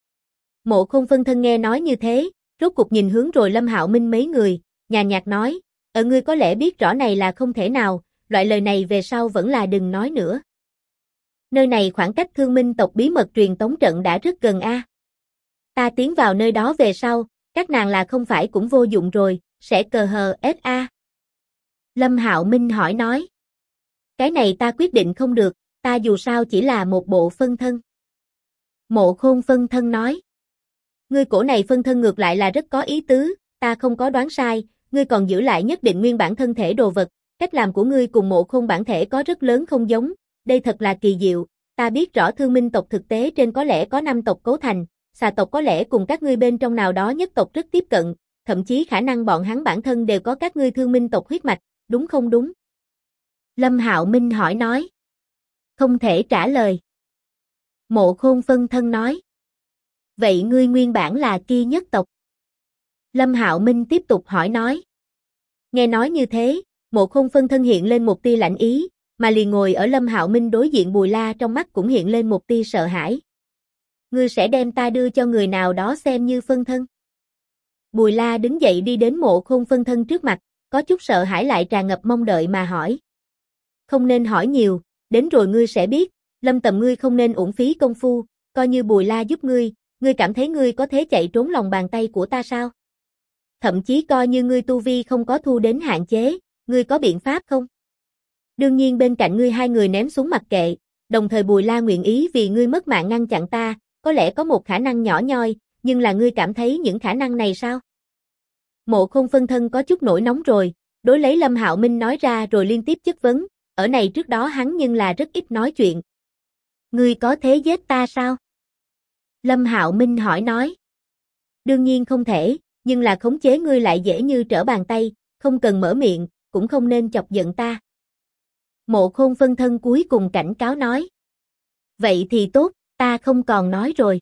Mộ Khôn phân thân nghe nói như thế, rốt cục nhìn hướng rồi Lâm Hạo Minh mấy người, nhàn nhạt nói, ngươi có lẽ biết rõ này là không thể nào, loại lời này về sau vẫn là đừng nói nữa. Nơi này khoảng cách Thương Minh tộc bí mật truyền tống trận đã rất gần a. Ta tiến vào nơi đó về sau, các nàng là không phải cũng vô dụng rồi, sẽ cờ hờ SA. Lâm Hạo Minh hỏi nói. Cái này ta quyết định không được, ta dù sao chỉ là một bộ phân thân. Mộ Khôn phân thân nói. Ngươi cổ này phân thân ngược lại là rất có ý tứ, ta không có đoán sai, ngươi còn giữ lại nhất định nguyên bản thân thể đồ vật, cách làm của ngươi cùng Mộ Khôn bản thể có rất lớn không giống, đây thật là kỳ diệu, ta biết rõ Thương Minh tộc thực tế trên có lẽ có 5 tộc cấu thành, xà tộc có lẽ cùng các ngươi bên trong nào đó nhất tộc rất tiếp cận, thậm chí khả năng bọn hắn bản thân đều có các ngươi Thương Minh tộc huyết mạch, đúng không đúng? Lâm Hạo Minh hỏi nói. Không thể trả lời. Mộ Khôn phân thân nói. Vậy ngươi nguyên bản là kia nhất tộc? Lâm Hạo Minh tiếp tục hỏi nói. Nghe nói như thế, Mộ Khôn phân thân hiện lên một tia lạnh ý, mà liền ngồi ở Lâm Hạo Minh đối diện Bùi La trong mắt cũng hiện lên một tia sợ hãi. Ngươi sẽ đem ta đưa cho người nào đó xem như phân thân? Bùi La đứng dậy đi đến Mộ Khôn phân thân trước mặt, có chút sợ hãi lại tràn ngập mong đợi mà hỏi. Không nên hỏi nhiều, đến rồi ngươi sẽ biết, Lâm Tầm ngươi không nên uổng phí công phu, coi như Bùi La giúp ngươi cảm thấy ngươi có thể chạy trốn lòng bàn tay của ta sao? Thậm chí coi như ngươi tu vi không có thu đến hạn chế, ngươi có biện pháp không? Đương nhiên bên cạnh ngươi hai người ném xuống mặc kệ, đồng thời Bùi La nguyện ý vì ngươi mất mạng ngăn chặn ta, có lẽ có một khả năng nhỏ nhoi, nhưng là ngươi cảm thấy những khả năng này sao? Mộ Khôn phân thân có chút nổi nóng rồi, đối lấy Lâm Hạo Minh nói ra rồi liên tiếp chất vấn, ở này trước đó hắn nhưng là rất ít nói chuyện. Ngươi có thể giết ta sao? Lâm Hạo Minh hỏi nói. Đương nhiên không thể, nhưng là khống chế ngươi lại dễ như trở bàn tay, không cần mở miệng, cũng không nên chọc giận ta. Mộ Khôn phân thân cuối cùng cảnh cáo nói. Vậy thì tốt, ta không còn nói rồi.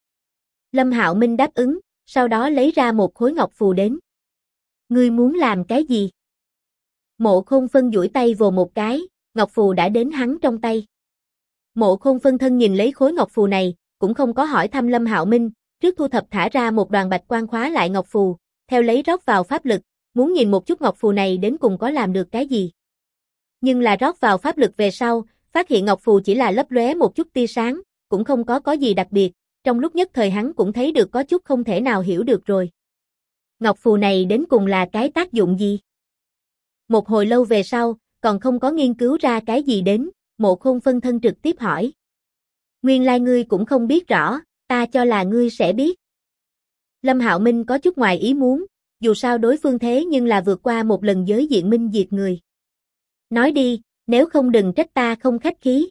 Lâm Hạo Minh đáp ứng, sau đó lấy ra một khối ngọc phù đến. Ngươi muốn làm cái gì? Mộ Khôn phân duỗi tay vồ một cái, ngọc phù đã đến hắn trong tay. Mộ Khôn phân thân nhìn lấy khối ngọc phù này, cũng không có hỏi thăm Lâm Hạo Minh, trước thu thập thả ra một đoàn bạch quang khóa lại ngọc phù, theo lấy rót vào pháp lực, muốn nhìn một chút ngọc phù này đến cùng có làm được cái gì. Nhưng là rót vào pháp lực về sau, phát hiện ngọc phù chỉ là lấp lóe một chút tia sáng, cũng không có gì đặc biệt, trong lúc nhất thời hắn cũng thấy được có chút không thể nào hiểu được rồi. Ngọc phù này đến cùng là cái tác dụng gì? Một hồi lâu về sau, còn không có nghiên cứu ra cái gì đến, Mộ Khôn phân thân trực tiếp hỏi. Nguyên lai ngươi cũng không biết rõ, ta cho là ngươi sẽ biết. Lâm Hạo Minh có chút ngoài ý muốn, dù sao đối phương thế nhưng là vượt qua một lần giới diện minh diệt người. Nói đi, nếu không đừng trách ta không khách khí.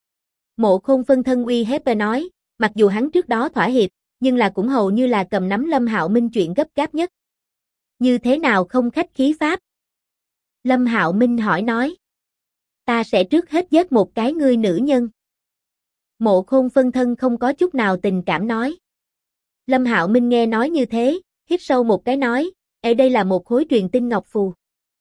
Mộ Khôn phân thân uy hiếp nói, mặc dù hắn trước đó thỏa hiệp, nhưng là cũng hầu như là cầm nắm Lâm Hạo Minh chuyện gấp gáp nhất. Như thế nào không khách khí pháp? Lâm Hạo Minh hỏi nói. Ta sẽ trước hết giết một cái ngươi nữ nhân. Mộ Khôn phân thân không có chút nào tình cảm nói. Lâm Hạo Minh nghe nói như thế, hít sâu một cái nói, đây là một khối truyền tin ngọc phù.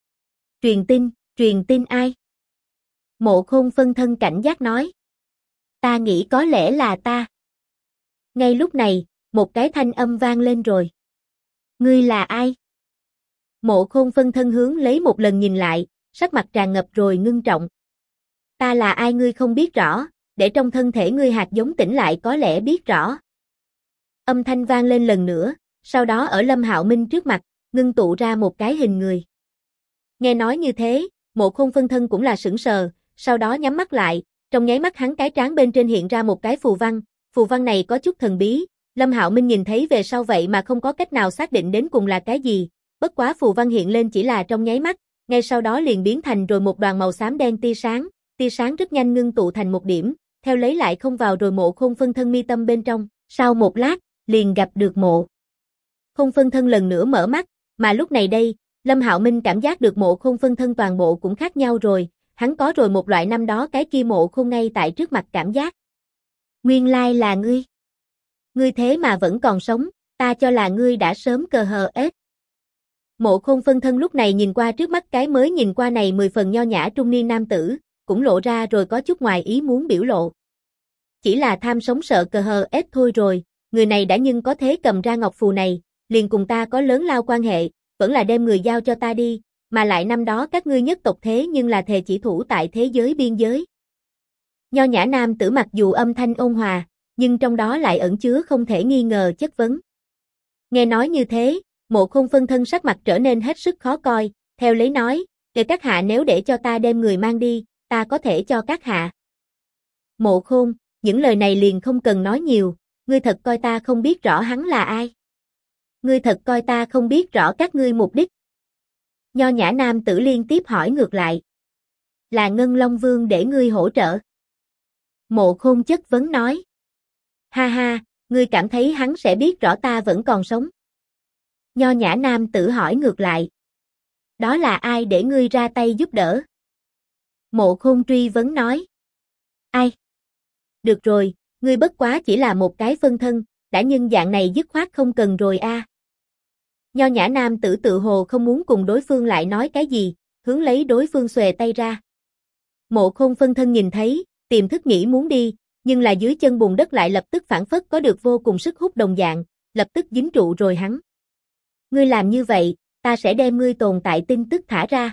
Truyền tin ai? Mộ Khôn phân thân cảnh giác nói. Ta nghĩ có lẽ là ta. Ngay lúc này, một cái thanh âm vang lên rồi. Ngươi là ai? Mộ Khôn phân thân hướng lấy một lần nhìn lại, sắc mặt tràn ngập rồi ngưng trọng. Ta là ai ngươi không biết rõ, để trong thân thể ngươi hạt giống tỉnh lại có lẽ biết rõ. Âm thanh vang lên lần nữa, sau đó ở Lâm Hạo Minh trước mặt, ngưng tụ ra một cái hình người. Nghe nói như thế, Mộ Khôn phân thân cũng là sững sờ, sau đó nhắm mắt lại, trong nháy mắt hắn cái trán bên trên hiện ra một cái phù văn này có chút thần bí, Lâm Hạo Minh nhìn thấy về sau vậy mà không có cách nào xác định đến cùng là cái gì, bất quá phù văn hiện lên chỉ là trong nháy mắt, ngay sau đó liền biến thành rồi một đoàn màu xám đen tia sáng rất nhanh ngưng tụ thành một điểm, theo lấy lại không vào rồi Mộ Khôn phân thân mi tâm bên trong, sau một lát, liền gặp được Mộ Khôn phân thân lần nữa mở mắt, mà lúc này đây, Lâm Hạo Minh cảm giác được Mộ Khôn phân thân toàn bộ cũng khác nhau rồi, hắn có rồi một loại năm đó cái kia Mộ Khôn ngay tại trước mặt cảm giác. Nguyên lai là ngươi. Ngươi thế mà vẫn còn sống, ta cho là ngươi đã sớm cờ hờ ết. Mộ Khôn phân thân lúc này nhìn qua trước mắt cái mới nhìn qua này 10 phần nho nhã trung niên nam tử, cũng lộ ra rồi có chút ngoài ý muốn biểu lộ. Chỉ là tham sống sợ cờ hờ ết thôi rồi, người này đã nhưng có thế cầm ra ngọc phù này, liền cùng ta có lớn lao quan hệ, vẫn là đem người giao cho ta đi, mà lại năm đó các ngươi nhất tộc thế nhưng là thề chỉ thủ tại thế giới biên giới. Nho nhã nam tử mặc dù âm thanh ôn hòa, nhưng trong đó lại ẩn chứa không thể nghi ngờ chất vấn. Nghe nói như thế, Mộ Khôn phân thân sắc mặt trở nên hết sức khó coi, theo lấy nói, để các hạ nếu để cho ta đem người mang đi, ta có thể cho các hạ. Mộ Khôn, những lời này liền không cần nói nhiều, ngươi thật coi ta không biết rõ hắn là ai. Ngươi thật coi ta không biết rõ các ngươi mục đích. Nho nhã nam tử liên tiếp hỏi ngược lại. Là Ngân Long Vương để ngươi hỗ trợ. Mộ Khôn chất vấn nói. Ha ha, ngươi cảm thấy hắn sẽ biết rõ ta vẫn còn sống. Nho nhã nam tử hỏi ngược lại. Đó là ai để ngươi ra tay giúp đỡ? Mộ Khôn truy vấn nói. Ai? Được rồi, ngươi bất quá chỉ là một cái phân thân, đã nhưng dạng này dứt khoát không cần rồi a. Nho nhã nam tử tự hồ không muốn cùng đối phương lại nói cái gì, hướng lấy đối phương xuề tay ra. Mộ Khôn phân thân nhìn thấy, tiềm thức nghĩ muốn đi, nhưng là dưới chân bùn đất lại lập tức phản phất có được vô cùng sức hút đồng dạng, lập tức dính trụ rồi hắn. Ngươi làm như vậy, ta sẽ đem ngươi tồn tại tin tức thả ra.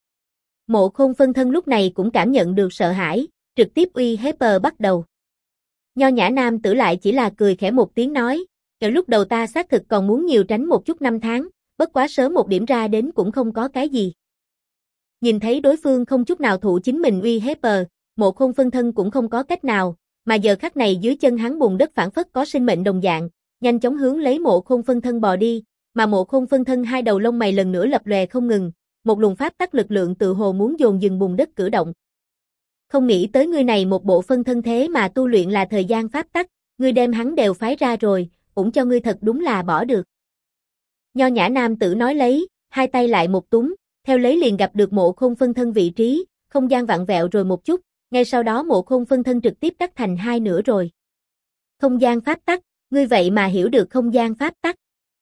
Mộ Khôn phân thân lúc này cũng cảm nhận được sợ hãi, trực tiếp uy hiếp bắt đầu. Nho nhã nam tử lại chỉ là cười khẽ một tiếng nói, ở lúc đầu ta xác thực còn muốn nhiều tránh một chút năm tháng, bất quá sớm một điểm ra đến cũng không có cái gì. Nhìn thấy đối phương không chút nào thụ chính mình uy hiếp, Mộ Khôn phân thân cũng không có cách nào, mà giờ khắc này dưới chân hắn bùn đất phản phất có sinh mệnh đồng dạng, nhanh chóng hướng lấy Mộ Khôn phân thân bò đi, mà Mộ Khôn phân thân hai đầu lông mày lần nữa lập lòe không ngừng, một luồng pháp tắc lực lượng tự hồ muốn dồn dừng bùn đất cử động. Không nghĩ tới ngươi này một bộ phân thân thế mà tu luyện là thời gian pháp tắc, ngươi đem hắn đều phái ra rồi, cũng cho ngươi thật đúng là bỏ được. Nho nhã nam tử nói lấy, hai tay lại một túm, theo lấy liền gặp được Mộ Khôn phân thân vị trí, không gian vặn vẹo rồi một chút, ngay sau đó Mộ Khôn phân thân trực tiếp cắt thành hai nửa rồi. Không gian pháp tắc, ngươi vậy mà hiểu được không gian pháp tắc.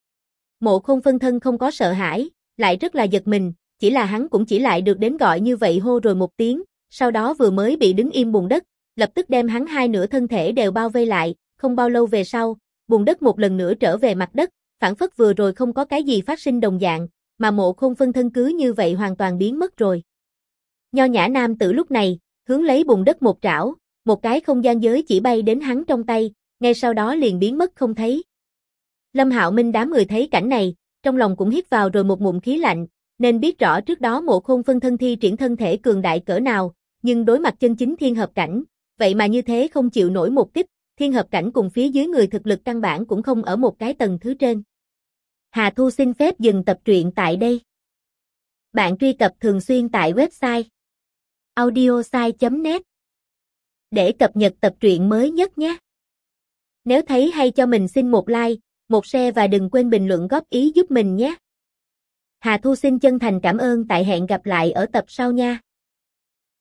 Mộ Khôn phân thân không có sợ hãi, lại rất là giật mình, chỉ là hắn cũng chỉ lại được đến gọi như vậy hô rồi một tiếng, sau đó vừa mới bị đứng im bùn đất, lập tức đem hắn hai nửa thân thể đều bao vây lại, không bao lâu về sau, bùn đất một lần nữa trở về mặt đất, phản phất vừa rồi không có cái gì phát sinh đồng dạng, mà Mộ Khôn phân thân cứ như vậy hoàn toàn biến mất rồi. Nho nhã nam tử lúc này, hướng lấy bùn đất một trảo, một cái không gian giới chỉ bay đến hắn trong tay, ngay sau đó liền biến mất không thấy. Lâm Hạo Minh đám người thấy cảnh này, trong lòng cũng hít vào rồi một ngụm khí lạnh, nên biết rõ trước đó Mộ Khôn phân thân thi triển thân thể cường đại cỡ nào, nhưng đối mặt chân chính thiên hợp cảnh, vậy mà như thế không chịu nổi một kích, thiên hợp cảnh cùng phía dưới người thực lực căn bản cũng không ở một cái tầng thứ trên. Hà Thu xin phép dừng tập truyện tại đây. Bạn truy cập thường xuyên tại website audiosai.net để cập nhật tập truyện mới nhất nhé. Nếu thấy hay cho mình xin một like, một share và đừng quên bình luận góp ý giúp mình nhé. Hà Thu xin chân thành cảm ơn, tại hẹn gặp lại ở tập sau nha.